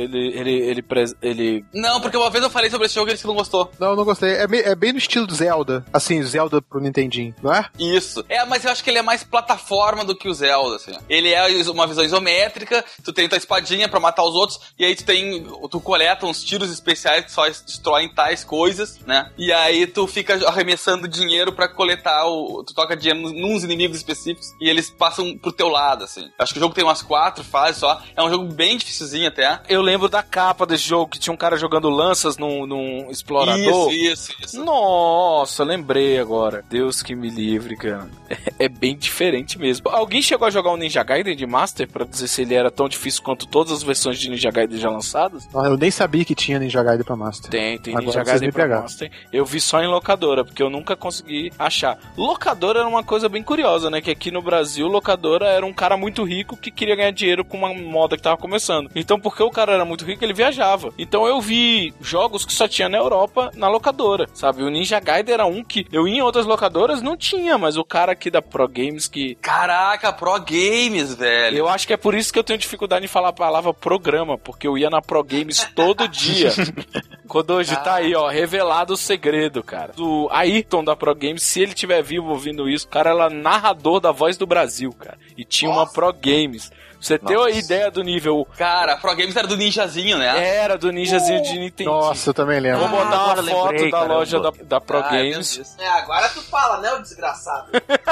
ele... Não, porque uma vez eu falei sobre esse jogo e ele não gostou. Não, eu não gostei. É bem no estilo do Zelda. Assim, Zelda pro Nintendinho, não é? Isso. Mas eu acho que ele é mais plataforma do que o Zelda, assim. Ele é uma visão isométrica, tu tem tua espadinha pra matar os outros, e aí tu coleta uns tiros especiais legais que só destroem tais coisas, né? E aí tu fica arremessando dinheiro pra coletar tu toca dinheiro nos inimigos específicos e eles passam pro teu lado, assim. Acho que o jogo tem umas 4 fases só. É um jogo bem dificilzinho até. Eu lembro da capa desse jogo, que tinha um cara jogando lanças num explorador. Isso. Nossa, lembrei agora. Deus que me livre, cara. É bem diferente mesmo. Alguém chegou a jogar um Ninja Gaiden de Master pra dizer se ele era tão difícil quanto todas as versões de Ninja Gaiden já lançadas? Eu nem sabia que tinha Ninja Gaiden pra Master. Tem Agora Ninja Gaiden pra Master. Eu vi só em locadora, porque eu nunca consegui achar. Locadora era uma coisa bem curiosa, né? Que aqui no Brasil, locadora era um cara muito rico que queria ganhar dinheiro com uma moda que tava começando. Então, porque o cara era muito rico, ele viajava. Então eu vi jogos que só tinha na Europa, na locadora, sabe? O Ninja Gaiden era um que eu ia em outras locadoras, não tinha, mas o cara aqui da Pro Games que... Caraca, Pro Games, velho. Eu acho que é por isso que eu tenho dificuldade em falar a palavra programa, porque eu ia na Pro Games todo dia. Kodoji, tá aí, ó, revelado o segredo, cara. Do Ayrton da Pro Games, se ele estiver vivo ouvindo isso, o cara era narrador da Voz do Brasil, cara. E tinha uma Pro Games. Você tem a ideia do nível... Cara, a Pro Games era do Ninjazinho, né? Era do Ninjazinho de Nintendo. Nossa, eu também lembro. Vou botar uma foto da loja da Pro Ah, Games. Agora tu fala, né, o desgraçado?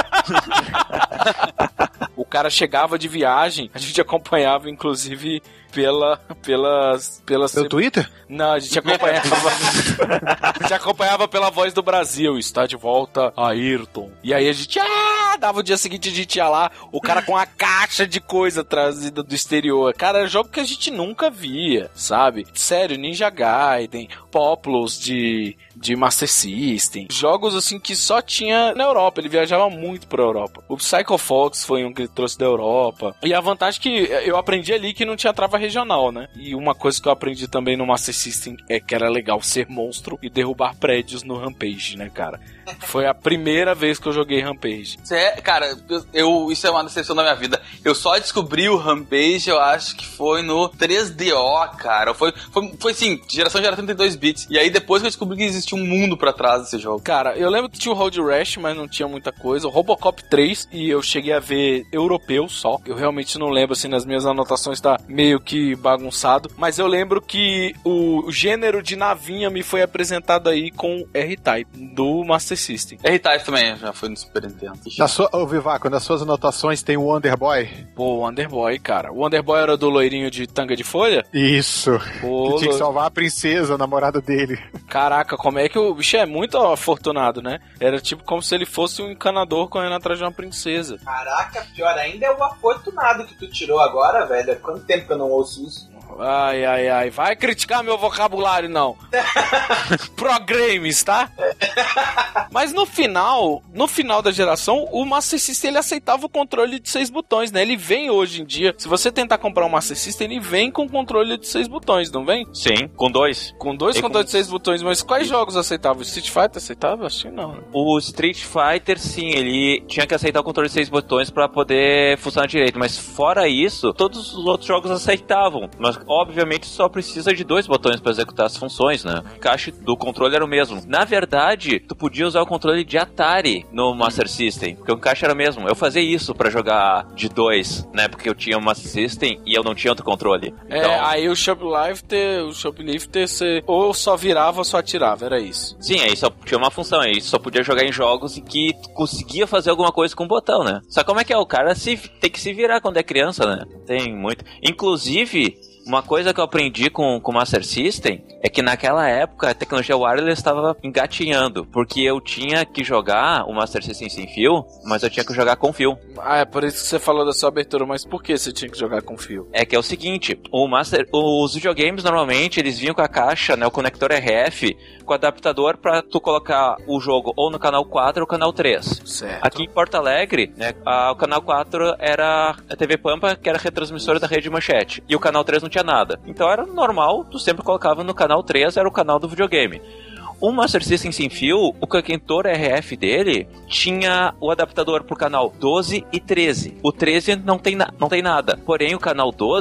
O cara chegava de viagem, a gente acompanhava, inclusive, pelas... Pelo Twitter? Não, a gente acompanhava... a gente acompanhava pela Voz do Brasil. Está de volta Ayrton. E aí a gente... dava o dia seguinte, a gente ia lá, o cara com uma caixa de coisa trazida do exterior. Cara, era jogo que a gente nunca via, sabe? Sério, Ninja Gaiden, Populous de Master System. Jogos, assim, que só tinha na Europa. Ele viajava muito pra Europa. O Psycho Fox foi um que ele trouxe da Europa. E a vantagem que eu aprendi ali que não tinha trava regional, né? E uma coisa que eu aprendi também no Master System é que era legal ser monstro e derrubar prédios no Rampage, né, cara? Foi a primeira vez que eu joguei Rampage. Cara, isso é uma decepção da minha vida. Eu só descobri o Rampage, eu acho que foi no 3DO, cara. Foi assim, geração já era 32 bits. E aí depois que eu descobri que existia um mundo pra trás desse jogo. Cara, eu lembro que tinha o Road Rash, mas não tinha muita coisa. O Robocop 3, e eu cheguei a ver europeu só. Eu realmente não lembro, assim, nas minhas anotações tá meio que bagunçado. Mas eu lembro que o gênero de navinha me foi apresentado aí com R-Type, do Master System. R-Type também, já foi no Super Nintendo. Vivaco, nas suas anotações tem o Wonder Boy? Pô, o Wonder Boy, cara. O Wonder Boy era do loirinho de tanga de folha? Isso. Pô, que tinha que salvar a princesa, a namorada dele. Caraca, como é que o bicho é muito afortunado, né? Era tipo como se ele fosse um encanador correndo atrás de uma princesa. Caraca, pior ainda é o afortunado que tu tirou agora, velho. Há quanto tempo que eu não ouço isso? Ai. Vai criticar meu vocabulário, não. Pro Games, tá? Mas no final da geração, o Master System, ele aceitava o controle de 6 botões, né? Ele vem hoje em dia, se você tentar comprar um Master System, ele vem com controle de 6 botões, não vem? Sim, com 2. Com 2 controles de 6 botões, mas quais jogos aceitavam? O Street Fighter aceitava? Acho que não, né? O Street Fighter, sim, ele tinha que aceitar o controle de 6 botões pra poder funcionar direito, mas fora isso, todos os outros jogos aceitavam, mas obviamente só precisa de 2 botões pra executar as funções, né? O encaixe do controle era o mesmo. Na verdade, tu podia usar o controle de Atari no Master System, porque o encaixe era o mesmo. Eu fazia isso pra jogar de 2, né? Porque eu tinha o Master System e eu não tinha outro controle. Então... aí o Shoplifter, você ou só virava ou só atirava, era isso. Sim, aí só tinha uma função, aí só podia jogar em jogos em que tu conseguia fazer alguma coisa com o botão, né? Só como é que é? O cara tem que se virar quando é criança, né? Tem muito. Inclusive, uma coisa que eu aprendi com o Master System é que naquela época a tecnologia wireless estava engatinhando, porque eu tinha que jogar o Master System sem fio, mas eu tinha que jogar com fio. É por isso que você falou da sua abertura, mas por que você tinha que jogar com fio? É que é o seguinte, os videogames normalmente eles vinham com a caixa, né, o conector RF, com o adaptador para tu colocar o jogo ou no canal 4 ou canal 3. Certo. Aqui em Porto Alegre, né, o canal 4 era a TV Pampa, que era a retransmissora da Rede Manchete, e o canal 3 não tinha nada. Então era normal, tu sempre colocava no canal 3, era o canal do videogame. O Master System sem fio, o conector RF dele tinha o adaptador pro canal 12 e 13. O 13 não tem nada. Porém, o canal 12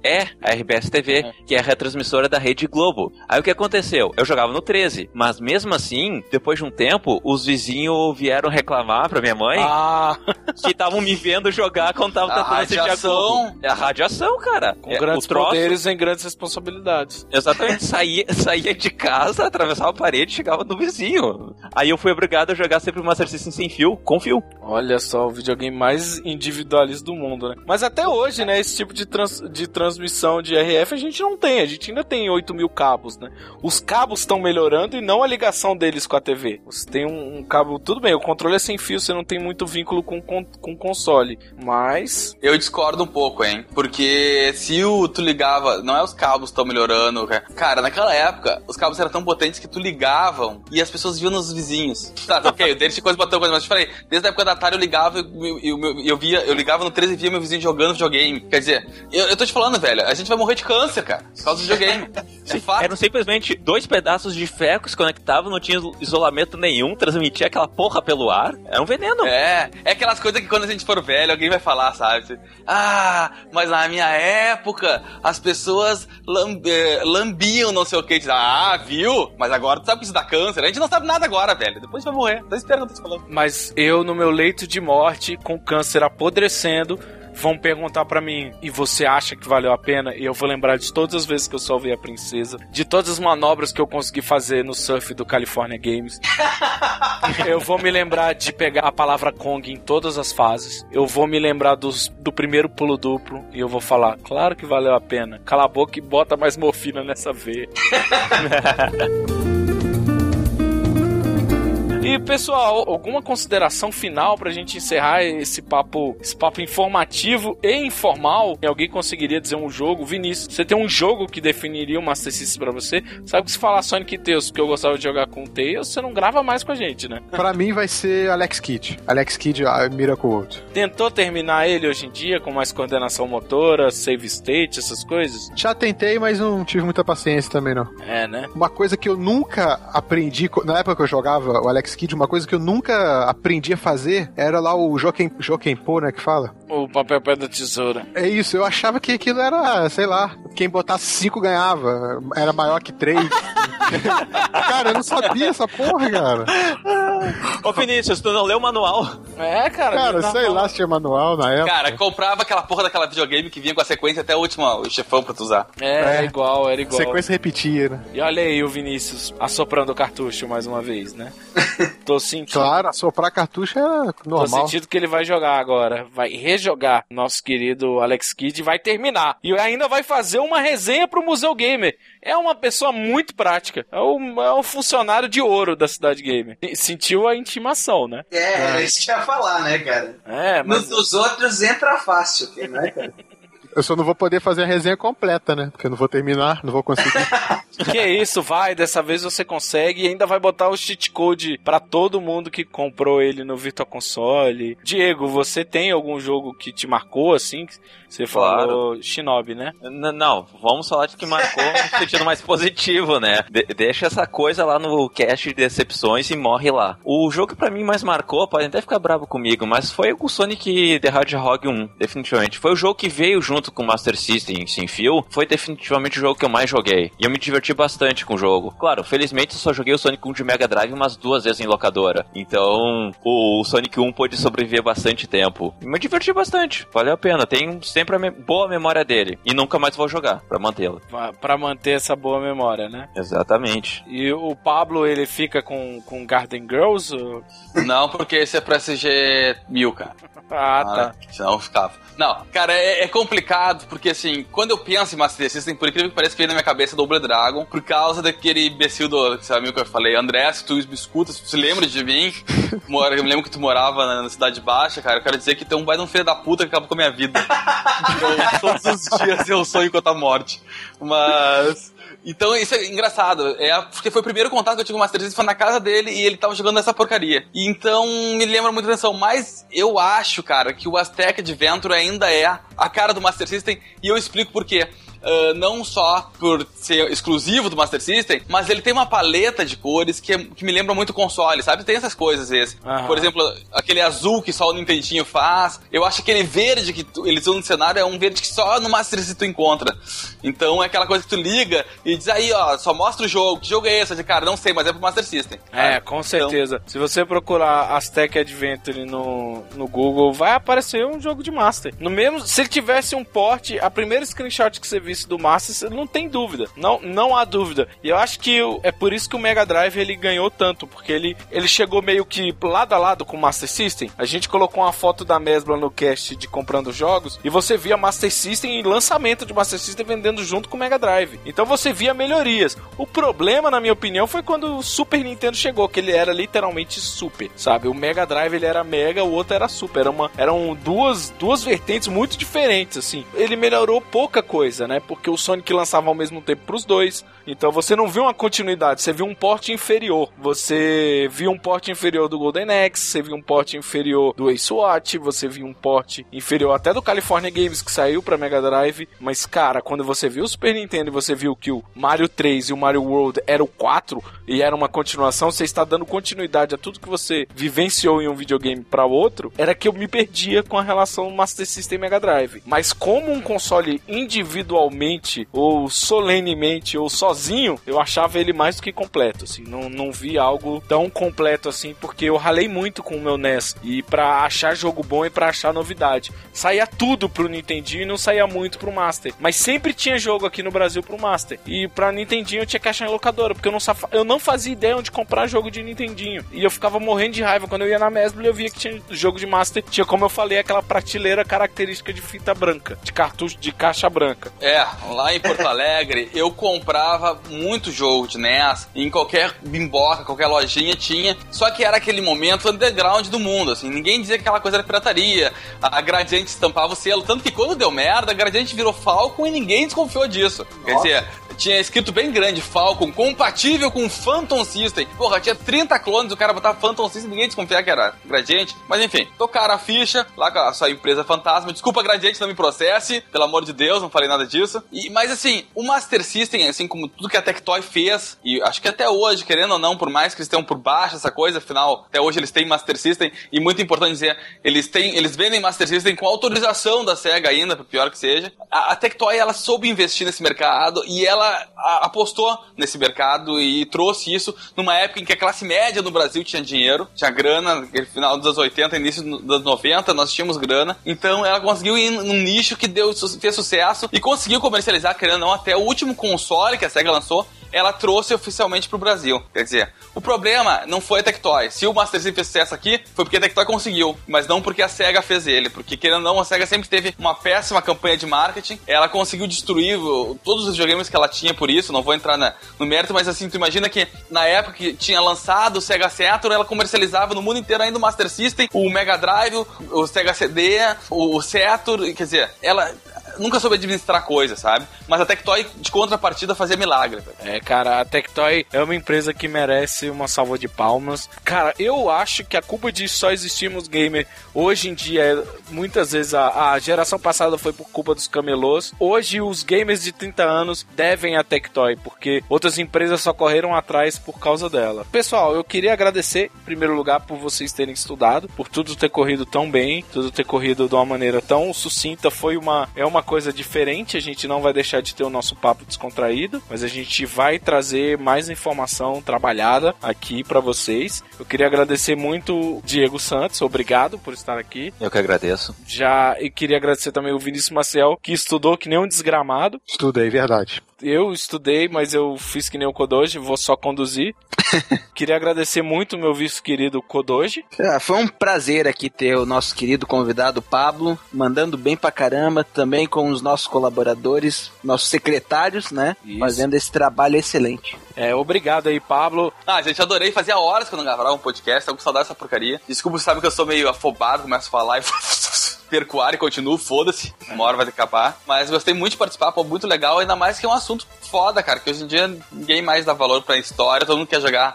é a RBS TV, que é a retransmissora da Rede Globo. Aí o que aconteceu? Eu jogava no 13, mas mesmo assim, depois de um tempo, os vizinhos vieram reclamar pra minha mãe que estavam me vendo jogar quando tava tentando assistir a Globo. É a radiação, cara. Com grandes poderes em grandes responsabilidades. Exatamente. Saía de casa, atravessava a parede e chegava no vizinho. Aí eu fui obrigado a jogar sempre o Master System sem fio, com fio. Olha só, o videogame mais individualista do mundo, né? Mas até hoje, né, esse tipo de transmissão de RF a gente não tem. A gente ainda tem 8.000 cabos, né? Os cabos estão melhorando e não a ligação deles com a TV. Você tem um cabo... Tudo bem, o controle é sem fio, você não tem muito vínculo com console. Mas... Eu discordo um pouco, hein? Porque se tu ligava... Não é os cabos estão melhorando, cara. Naquela época, os cabos eram tão potentes que tu ligavam e as pessoas viam nos vizinhos. Tá, ok, deixa coisa botão, mas eu te falei, desde a época da Atari eu ligava eu ligava no 13 e via meu vizinho jogando videogame. Quer dizer, eu tô te falando, velho, a gente vai morrer de câncer, cara, por causa do videogame. Eram simplesmente 2 pedaços de ferro que se conectavam, não tinha isolamento nenhum, transmitia aquela porra pelo ar. Era um veneno. É aquelas coisas que quando a gente for velho, alguém vai falar, sabe? Mas na minha época, as pessoas lambiam não sei o que. Viu? Mas agora tu sabe que isso dá câncer. A gente não sabe nada agora, velho. Depois vai morrer. Tá esperando o que eu tô te falando. Mas eu, no meu leito de morte, com câncer apodrecendo, vão perguntar pra mim, e você acha que valeu a pena? E eu vou lembrar de todas as vezes que eu salvei a princesa, de todas as manobras que eu consegui fazer no surf do California Games. Eu vou me lembrar de pegar a palavra Kong em todas as fases. Eu vou me lembrar do primeiro pulo duplo e eu vou falar, claro que valeu a pena. Cala a boca e bota mais morfina nessa veia. E, pessoal, alguma consideração final pra gente encerrar esse papo informativo e informal? Alguém conseguiria dizer um jogo? Vinícius, você tem um jogo que definiria o Master System pra você? Sabe que se falar Sonic e Tails, porque eu gostava de jogar com o Tails, você não grava mais com a gente, né? Pra mim vai ser Alex Kidd. Alex Kidd, Miracle World. Tentou terminar ele hoje em dia com mais coordenação motora, save state, essas coisas? Já tentei, mas não tive muita paciência também, não. É, né? Uma coisa que eu nunca aprendi, na época que eu jogava o Alex Kidd, uma coisa que eu nunca aprendi a fazer era lá o Jokenpô, né, que fala? O papel pedra tesoura. É isso, eu achava que aquilo era, sei lá, quem botasse 5 ganhava, era maior que 3. Cara, eu não sabia essa porra, cara. Ô Vinícius, tu não leu o manual? É, cara. Cara, sei lá se tinha manual na época. Cara, comprava aquela porra daquela videogame que vinha com a sequência até o último chefão pra tu usar. Era igual. Sequência repetia, né? E olha aí o Vinícius assoprando o cartucho mais uma vez, né? Tô sentindo. Claro, assoprar cartucho é normal. Tô sentindo que ele vai jogar agora. Vai rejogar nosso querido Alex Kidd e vai terminar. E ainda vai fazer uma resenha pro Museu Gamer. É uma pessoa muito prática. É o funcionário de ouro da Cidade Gamer. Sentiu a intimação, né? Isso que eu ia falar, né, cara? Mas... Nos outros entra fácil, né, cara? Eu só não vou poder fazer a resenha completa, né? Porque eu não vou terminar, não vou conseguir. Que isso, vai, dessa vez você consegue e ainda vai botar o cheat code pra todo mundo que comprou ele no Virtual Console. Diego, você tem algum jogo que te marcou, assim? Você falou Shinobi, né? Não, vamos falar de que marcou no sentido mais positivo, né? Deixa essa coisa lá no cast de decepções e morre lá. O jogo que pra mim mais marcou, pode até ficar bravo comigo, mas foi o Sonic the Hedgehog 1, definitivamente. Foi o jogo que veio junto com o Master System sem fio, foi definitivamente o jogo que eu mais joguei. E eu me diverti bastante com o jogo. Claro, felizmente eu só joguei o Sonic 1 de Mega Drive umas 2 vezes em locadora. Então, o Sonic 1 pôde sobreviver bastante tempo. E me diverti bastante, valeu a pena. Tenho sempre a boa memória dele. E nunca mais vou jogar, pra mantê-la. Pra manter essa boa memória, né? Exatamente. E o Pablo, ele fica com Garden Girls? Ou... Não, porque esse é pra SG 1000, cara. Tá. Senão ficava. Não, cara, é complicado, porque assim, quando eu penso em Master System, por incrível que pareça, veio na minha cabeça Double Dragon, por causa daquele imbecil do seu amigo que eu falei, André, se tu me escuta, se tu se lembra de mim, eu me lembro que tu morava na Cidade Baixa, cara, eu quero dizer que tem um baita um filho da puta que acabou com a minha vida. Então, todos os dias eu sonho com a morte. Mas... Então isso é engraçado, porque foi o primeiro contato que eu tive com o Master System, foi na casa dele e ele tava jogando essa porcaria. E então me lembra muita atenção, mas eu acho, cara, que o Aztec Adventure ainda é a cara do Master System e eu explico por quê. não só por ser exclusivo do Master System, mas ele tem uma paleta de cores que me lembra muito console, sabe? Tem essas coisas, esse. Por exemplo, aquele azul que só o Nintendinho faz. Eu acho que aquele verde que eles usam no cenário é um verde que só no Master System tu encontra. Então é aquela coisa que tu liga e diz aí, ó, só mostra o jogo. Que jogo é esse? De cara, não sei, mas é pro Master System. Com certeza. Então, se você procurar Aztec Adventure no Google, vai aparecer um jogo de Master. No mesmo, se ele tivesse um port, a primeira screenshot que você visse do Master, não tem dúvida. Não há dúvida. E eu acho que é por isso que o Mega Drive ele ganhou tanto, porque ele chegou meio que lado a lado com o Master System. A gente colocou uma foto da Mesbla no cast de comprando jogos e você via Master System e lançamento de Master System vendendo junto com o Mega Drive. Então você via melhorias. O problema, na minha opinião, foi quando o Super Nintendo chegou, que ele era literalmente Super, sabe? O Mega Drive ele era Mega, o outro era Super. Eram duas vertentes muito diferentes, assim. Ele melhorou pouca coisa, né? Porque o Sonic lançava ao mesmo tempo pros dois. Então você não viu uma continuidade, você viu um port inferior. Você viu um port inferior do Golden Axe, você viu um port inferior do Ace Watch, você viu um port inferior até do California Games que saiu pra Mega Drive. Mas, cara, quando você viu o Super Nintendo e você viu que o Mario 3 e o Mario World era o 4 e era uma continuação, você está dando continuidade a tudo que você vivenciou em um videogame pra outro, era que eu me perdia com a relação Master System e Mega Drive. Mas como um console individualmente, ou solenemente, ou sozinho, eu achava ele mais do que completo, assim. Não vi algo tão completo assim, porque eu ralei muito com o meu NES, e pra achar jogo bom e pra achar novidade. Saía tudo pro Nintendinho e não saía muito pro Master. Mas sempre tinha jogo aqui no Brasil pro Master. E pra Nintendinho eu tinha que achar em locadora, porque eu não fazia ideia onde comprar jogo de Nintendinho. E eu ficava morrendo de raiva quando eu ia na Mesbla e eu via que tinha jogo de Master. Tinha, como eu falei, aquela prateleira característica de fita branca, de cartucho de caixa branca. Lá em Porto Alegre eu comprava muito jogo de NES, em qualquer bimboca, qualquer lojinha tinha, só que era aquele momento underground do mundo, assim, ninguém dizia que aquela coisa era pirataria, a Gradiente estampava o selo, tanto que quando deu merda, a Gradiente virou Falcon e ninguém desconfiou disso. Nossa. Quer dizer, tinha escrito bem grande, Falcon, compatível com Phantom System. Porra, tinha 30 clones, o cara botava Phantom System, ninguém desconfiava que era Gradiente. Mas enfim, tocaram a ficha, lá com a sua empresa fantasma. Desculpa, Gradiente, não me processe, pelo amor de Deus, não falei nada disso. Mas assim, o Master System, assim como tudo que a Tectoy fez, e acho que até hoje, querendo ou não, por mais que eles tenham por baixo essa coisa, afinal, até hoje eles têm Master System, e muito importante dizer, eles vendem Master System com autorização da SEGA ainda, por pior que seja. A Tectoy, ela soube investir nesse mercado, e ela apostou nesse mercado e trouxe isso numa época em que a classe média no Brasil tinha dinheiro, tinha grana, no final dos anos 80, início dos anos 90, nós tínhamos grana. Então ela conseguiu ir num nicho que fez sucesso e conseguiu comercializar, querendo ou não, até o último console que a SEGA lançou, ela trouxe oficialmente pro Brasil. Quer dizer, o problema não foi a Tectoy. Se o Master System fez sucesso aqui, foi porque a Tectoy conseguiu, mas não porque a SEGA fez ele. Porque, querendo ou não, a SEGA sempre teve uma péssima campanha de marketing. Ela conseguiu destruir todos os videogames que ela tinha por isso. Não vou entrar no mérito, mas assim, tu imagina que na época que tinha lançado o Sega Saturn, ela comercializava no mundo inteiro ainda o Master System, o Mega Drive, o Sega CD, o Saturn. Quer dizer, ela nunca soube administrar coisa, sabe? Mas a Tectoy, de contrapartida, fazia milagre. Cara, a Tectoy é uma empresa que merece uma salva de palmas. Cara, eu acho que a culpa de só existirmos gamer hoje em dia, muitas vezes a geração passada foi por culpa dos camelôs. Hoje os gamers de 30 anos devem a Tectoy, porque outras empresas só correram atrás por causa dela. Pessoal, eu queria agradecer, em primeiro lugar, por vocês terem estudado, por tudo ter corrido tão bem, tudo ter corrido de uma maneira tão sucinta. É uma coisa diferente, a gente não vai deixar de ter o nosso papo descontraído, mas a gente vai trazer mais informação trabalhada aqui pra vocês. Eu queria agradecer muito o Diego Santos, obrigado por estar aqui. Eu que agradeço. E queria agradecer também o Vinícius Maciel, que estudou que nem um desgramado. Estudei, verdade. Eu estudei, mas eu fiz que nem o Kodoji, vou só conduzir. Queria agradecer muito o meu vice-querido Kodoji. Foi um prazer aqui ter o nosso querido convidado Pablo, mandando bem pra caramba, também com os nossos colaboradores, nossos secretários, né? Isso. Fazendo esse trabalho excelente. Obrigado aí, Pablo. Gente, adorei. Fazia horas que eu não gravava um podcast, eu com saudade dessa porcaria. Desculpa, você sabe que eu sou meio afobado, começo a falar e perco o ar e continuo, foda-se. Uma hora vai ter que acabar. Mas gostei muito de participar, pô, muito legal, ainda mais que é um assunto foda, cara, que hoje em dia ninguém mais dá valor pra história, todo mundo quer jogar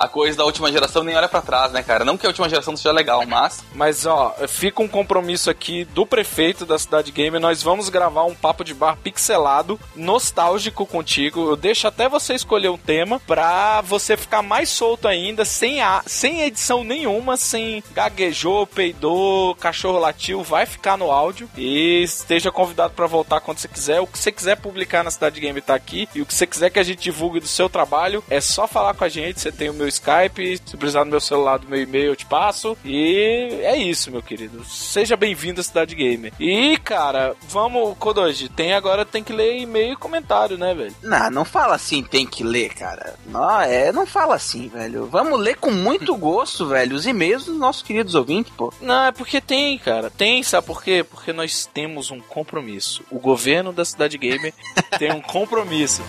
a coisa da última geração nem olha pra trás, né, cara? Não que a última geração seja legal, mas... Mas, ó, fica um compromisso aqui do prefeito da Cidade Gamer. Nós vamos gravar um papo de bar pixelado, nostálgico contigo. Eu deixo até você escolher um tema pra você ficar mais solto ainda, sem edição nenhuma, sem gaguejou, peidou, cachorro latiu, vai ficar no áudio. E esteja convidado pra voltar quando você quiser. O que você quiser publicar na Cidade Gamer tá aqui. E o que você quiser que a gente divulgue do seu trabalho, é só falar com a gente. Você tem o meu Skype, se precisar do meu celular, do meu e-mail, eu te passo. E é isso, meu querido. Seja bem-vindo à Cidade Gamer. E, cara, vamos, Kodoji, tem que ler e-mail e comentário, né, velho? Não fala assim, tem que ler, cara. Não fala assim, velho. Vamos ler com muito gosto, velho, os e-mails dos nossos queridos ouvintes, pô. Não, é porque tem, cara. Tem, sabe por quê? Porque nós temos um compromisso. O governo da Cidade Gamer tem um compromisso.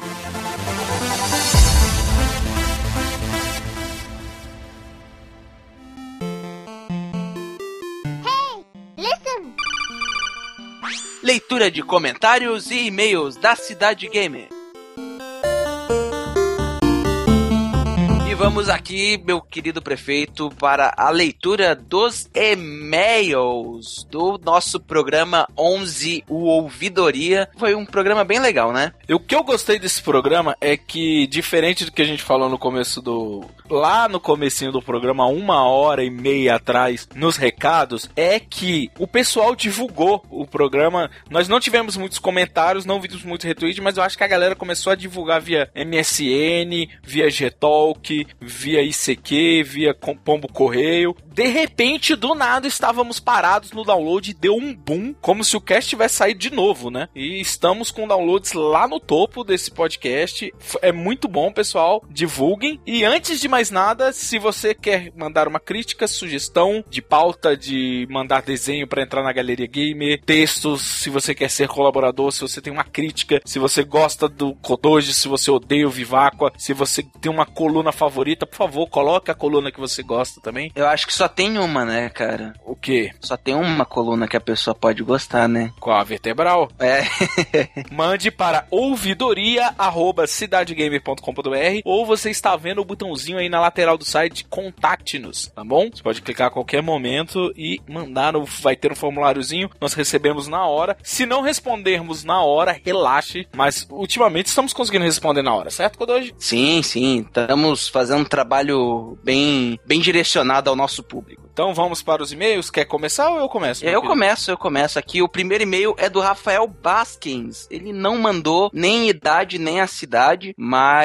Leitura de comentários e e-mails da Cidade Gamer. E vamos aqui, meu querido prefeito, para a leitura dos e-mails do nosso programa 11, o Ouvidoria. Foi um programa bem legal, né? O que eu gostei desse programa é que, diferente do que a gente falou no começo lá no comecinho do programa, 1h30 atrás, nos recados, é que o pessoal divulgou o programa. Nós não tivemos muitos comentários, não vimos muito retweet, mas eu acho que a galera começou a divulgar via MSN, via Gtalk, via ICQ, via Pombo Correio. De repente, do nada, estávamos parados no download e deu um boom, como se o cast tivesse saído de novo, né? E estamos com downloads lá no topo desse podcast. É muito bom, pessoal. Divulguem. E antes de mais nada, se você quer mandar uma crítica, sugestão de pauta, de mandar desenho para entrar na Galeria Gamer, textos, se você quer ser colaborador, se você tem uma crítica, se você gosta do Kodoji, se você odeia o Viváqua, se você tem uma coluna favorita, por favor, coloque a coluna que você gosta também. Eu acho que só tem uma, né, cara? O quê? Só tem uma coluna que a pessoa pode gostar, né? Qual? A vertebral? É. Mande para ouvidoria@cidadegamer.com.br ou você está vendo o botãozinho aí na lateral do site, contacte-nos, tá bom? Você pode clicar a qualquer momento e mandar, vai ter um formuláriozinho, nós recebemos na hora. Se não respondermos na hora, relaxe, mas ultimamente estamos conseguindo responder na hora, certo, Kodoji? Sim, estamos fazendo um trabalho bem direcionado ao nosso público. Então vamos para os e-mails. Quer começar ou eu começo? Eu começo aqui. O primeiro e-mail é do Rafael Baskins. Ele não mandou nem idade, nem a cidade,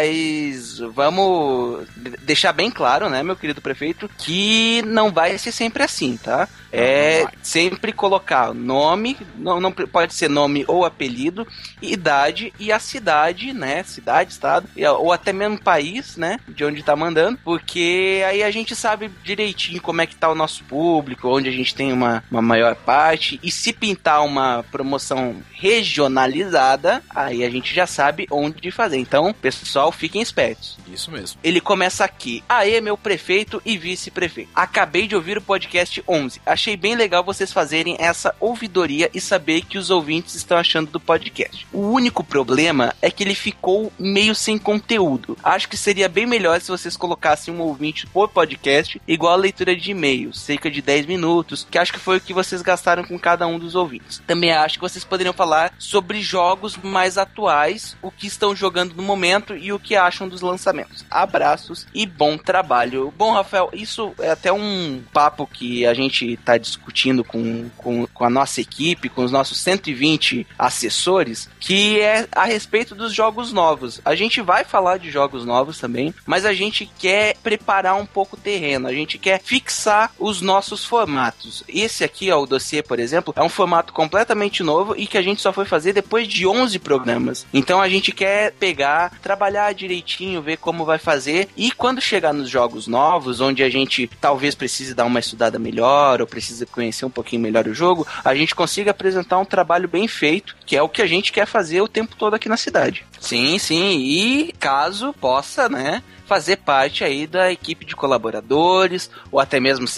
mas vamos deixar bem claro, né, meu querido prefeito, que não vai ser sempre assim, tá? Sempre colocar nome, não pode ser nome ou apelido, idade e a cidade, né? Cidade, estado, ou até mesmo país, né? De onde tá mandando, porque aí a gente sabe direitinho como é que tá o nosso público, onde a gente tem uma maior parte, e se pintar uma promoção regionalizada, aí a gente já sabe onde fazer. Então, pessoal, fiquem espertos. Isso mesmo. Ele começa aqui. Aê, meu prefeito e vice-prefeito. Acabei de ouvir o podcast 11. Achei bem legal vocês fazerem essa ouvidoria e saber que os ouvintes estão achando do podcast. O único problema é que ele ficou meio sem conteúdo. Acho que seria bem melhor se vocês colocassem um ouvinte por podcast, igual a leitura de e-mails, cerca de 10 minutos, que acho que foi o que vocês gastaram com cada um dos ouvintes. Também acho que vocês poderiam falar sobre jogos mais atuais, o que estão jogando no momento e o que acham dos lançamentos. Abraços e bom trabalho. Bom, Rafael, isso é até um papo que a gente está discutindo com a nossa equipe, com os nossos 120 assessores, que é a respeito dos jogos novos. A gente vai falar de jogos novos também, mas a gente quer preparar um pouco o terreno, a gente quer fixar os nossos formatos. Esse aqui, ó, o dossiê, por exemplo, é um formato completamente novo e que a gente só foi fazer depois de 11 programas. Então a gente quer pegar, trabalhar direitinho, ver como vai fazer, e quando chegar nos jogos novos, onde a gente talvez precise dar uma estudada melhor, ou precise conhecer um pouquinho melhor o jogo, a gente consiga apresentar um trabalho bem feito, que é o que a gente quer fazer o tempo todo aqui na cidade. Sim, e caso possa, né, fazer parte aí da equipe de colaboradores, ou até mesmo ser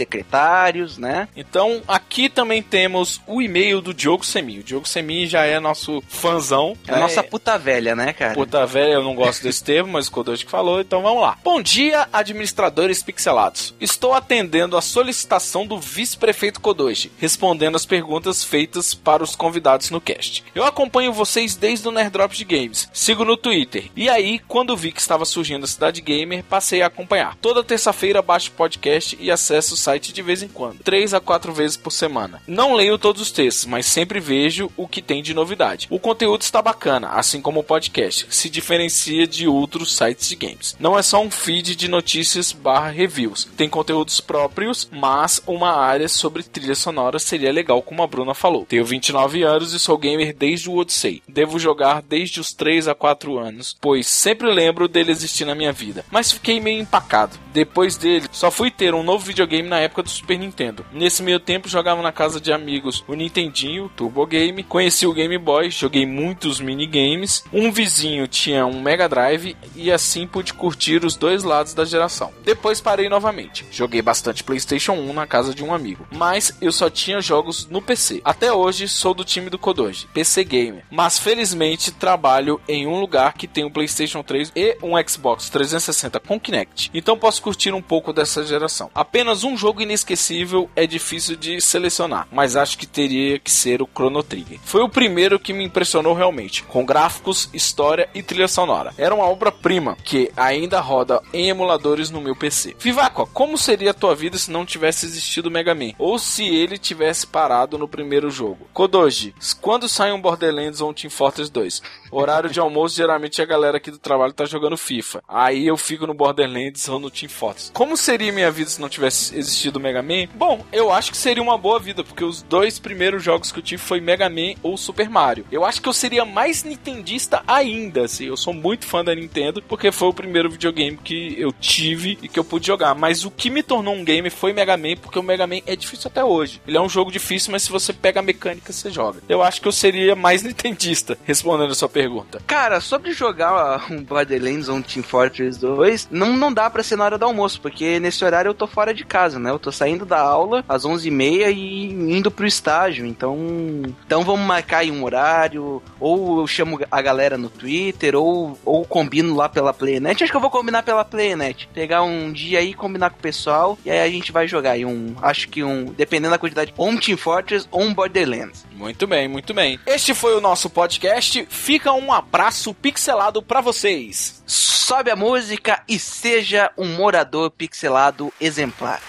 secretários, né? Então, aqui também temos o e-mail do Diogo Semi. O Diogo Semi já é nosso fãzão. É a nossa puta velha, né, cara? Puta velha, eu não gosto desse termo, mas o Kodoji que falou, então vamos lá. Bom dia, administradores pixelados. Estou atendendo a solicitação do vice-prefeito Kodoji, respondendo as perguntas feitas para os convidados no cast. Eu acompanho vocês desde o Nerd Drops de Games, sigo no Twitter, e aí, quando vi que estava surgindo a Cidade Gamer, passei a acompanhar. Toda terça-feira baixo o podcast e acesso o site de vez em quando, 3 a 4 vezes por semana. Não leio todos os textos, mas sempre vejo o que tem de novidade. O conteúdo está bacana, assim como o podcast, se diferencia de outros sites de games. Não é só um feed de notícias / reviews, tem conteúdos próprios, mas uma área sobre trilha sonora seria legal, como a Bruna falou. Tenho 29 anos e sou gamer desde o Odyssey. Devo jogar desde os 3 a 4 anos, pois sempre lembro dele existir na minha vida. Mas fiquei meio empacado. Depois dele, só fui ter um novo videogame na época do Super Nintendo. Nesse meio tempo, jogava na casa de amigos o Nintendinho, Turbo Game, conheci o Game Boy, joguei muitos minigames, um vizinho tinha um Mega Drive e assim pude curtir os dois lados da geração. Depois parei novamente. Joguei bastante PlayStation 1 na casa de um amigo, mas eu só tinha jogos no PC. Até hoje sou do time do Kodoji, PC Gamer, mas felizmente trabalho em um lugar que tem um PlayStation 3 e um Xbox 360 com Kinect, então posso curtir um pouco dessa geração. Apenas um jogo inesquecível é difícil de selecionar, mas acho que teria que ser o Chrono Trigger. Foi o primeiro que me impressionou realmente, com gráficos, história e trilha sonora. Era uma obra-prima que ainda roda em emuladores no meu PC. Vivaco, como seria a tua vida se não tivesse existido o Mega Man? Ou se ele tivesse parado no primeiro jogo? Kodoji, quando sai um Borderlands ou um Team Fortress 2? Horário de almoço, geralmente a galera aqui do trabalho tá jogando FIFA. Aí eu fico no Borderlands ou no Team Fortress. Como seria minha vida se não tivesse existido o Mega Man? Bom, eu acho que seria uma boa vida, porque os dois primeiros jogos que eu tive foi Mega Man ou Super Mario. Eu acho que eu seria mais nintendista ainda, assim. Eu sou muito fã da Nintendo, porque foi o primeiro videogame que eu tive e que eu pude jogar. Mas o que me tornou um game foi Mega Man, porque o Mega Man é difícil até hoje. Ele é um jogo difícil, mas se você pega a mecânica, você joga. Eu acho que eu seria mais nintendista, respondendo a sua pergunta. Cara, sobre jogar um Borderlands ou um Team Fortress 2, não dá pra ser na hora do almoço, porque nesse horário eu tô fora de casa, né? Eu tô saindo da aula às 11h30 e indo pro estágio, então vamos marcar aí um horário, ou eu chamo a galera no Twitter, ou combino lá pela Playnet. Acho que eu vou combinar pela Playnet, pegar um dia aí, combinar com o pessoal, e aí a gente vai jogar aí dependendo da quantidade, ou um Team Fortress ou um Borderlands. Muito bem, muito bem. Este foi o nosso podcast. Fica um abraço pixelado pra vocês. Sobe a música e seja um morador pixelado exemplar.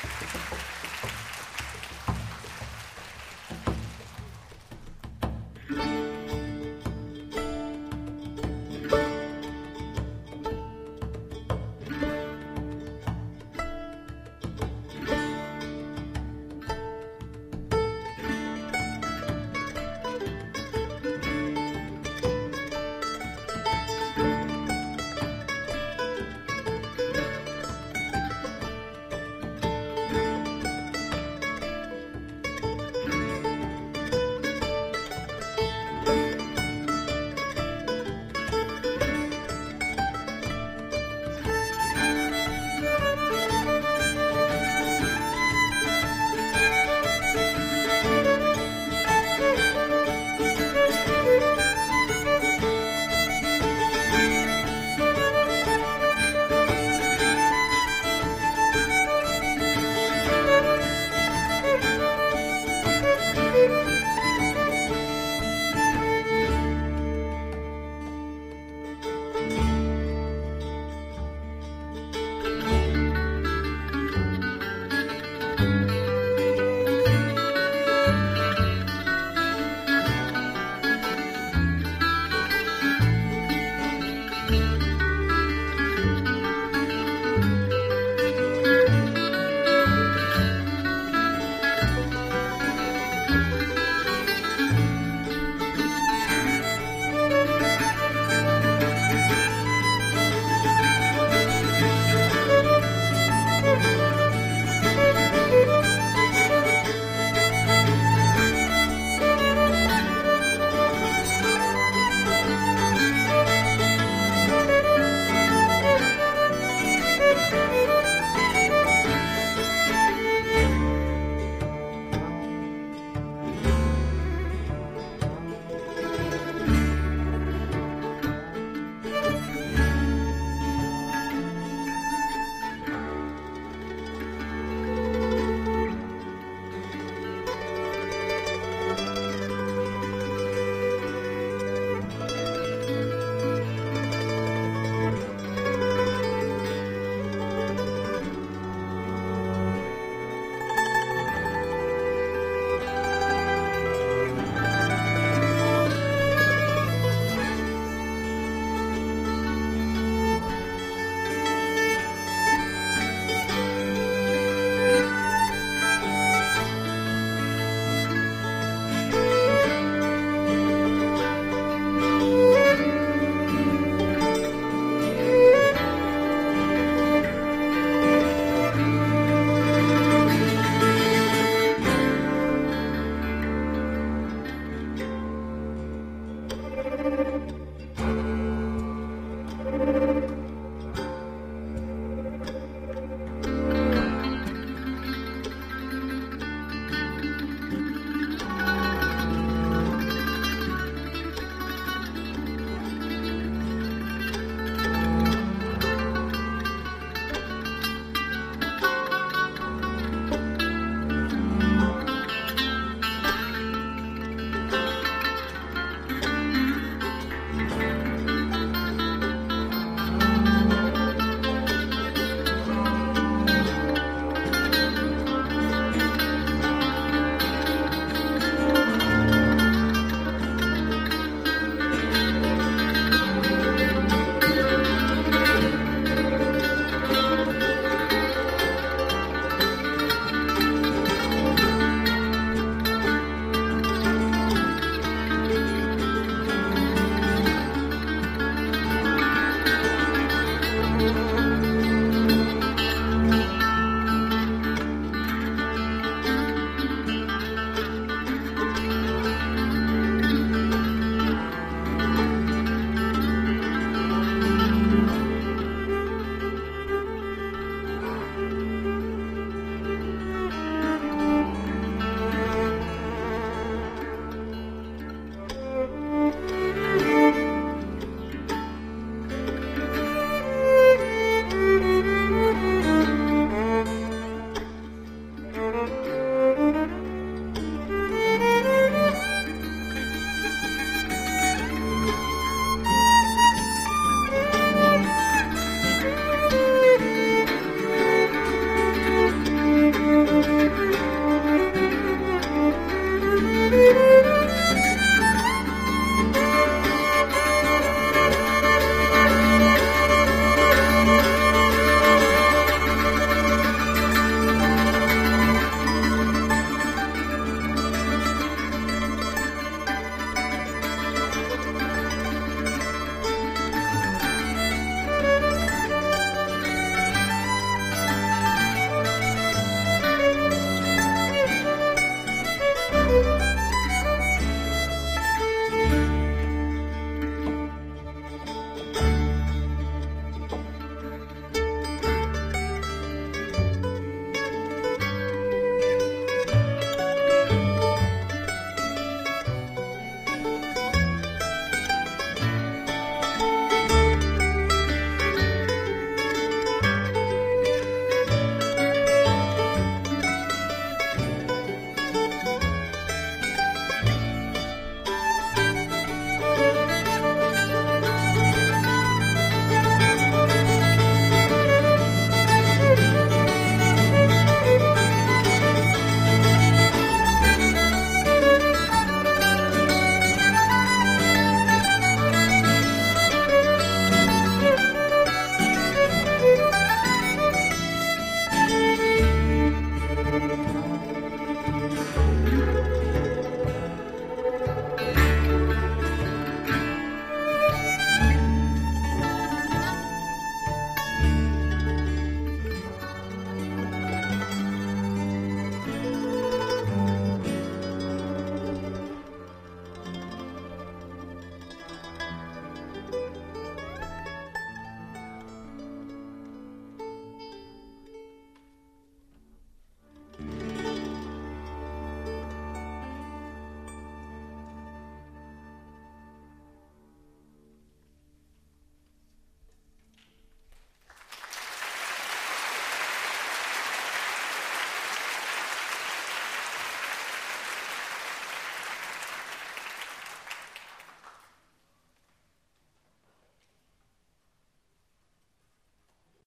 Thank you.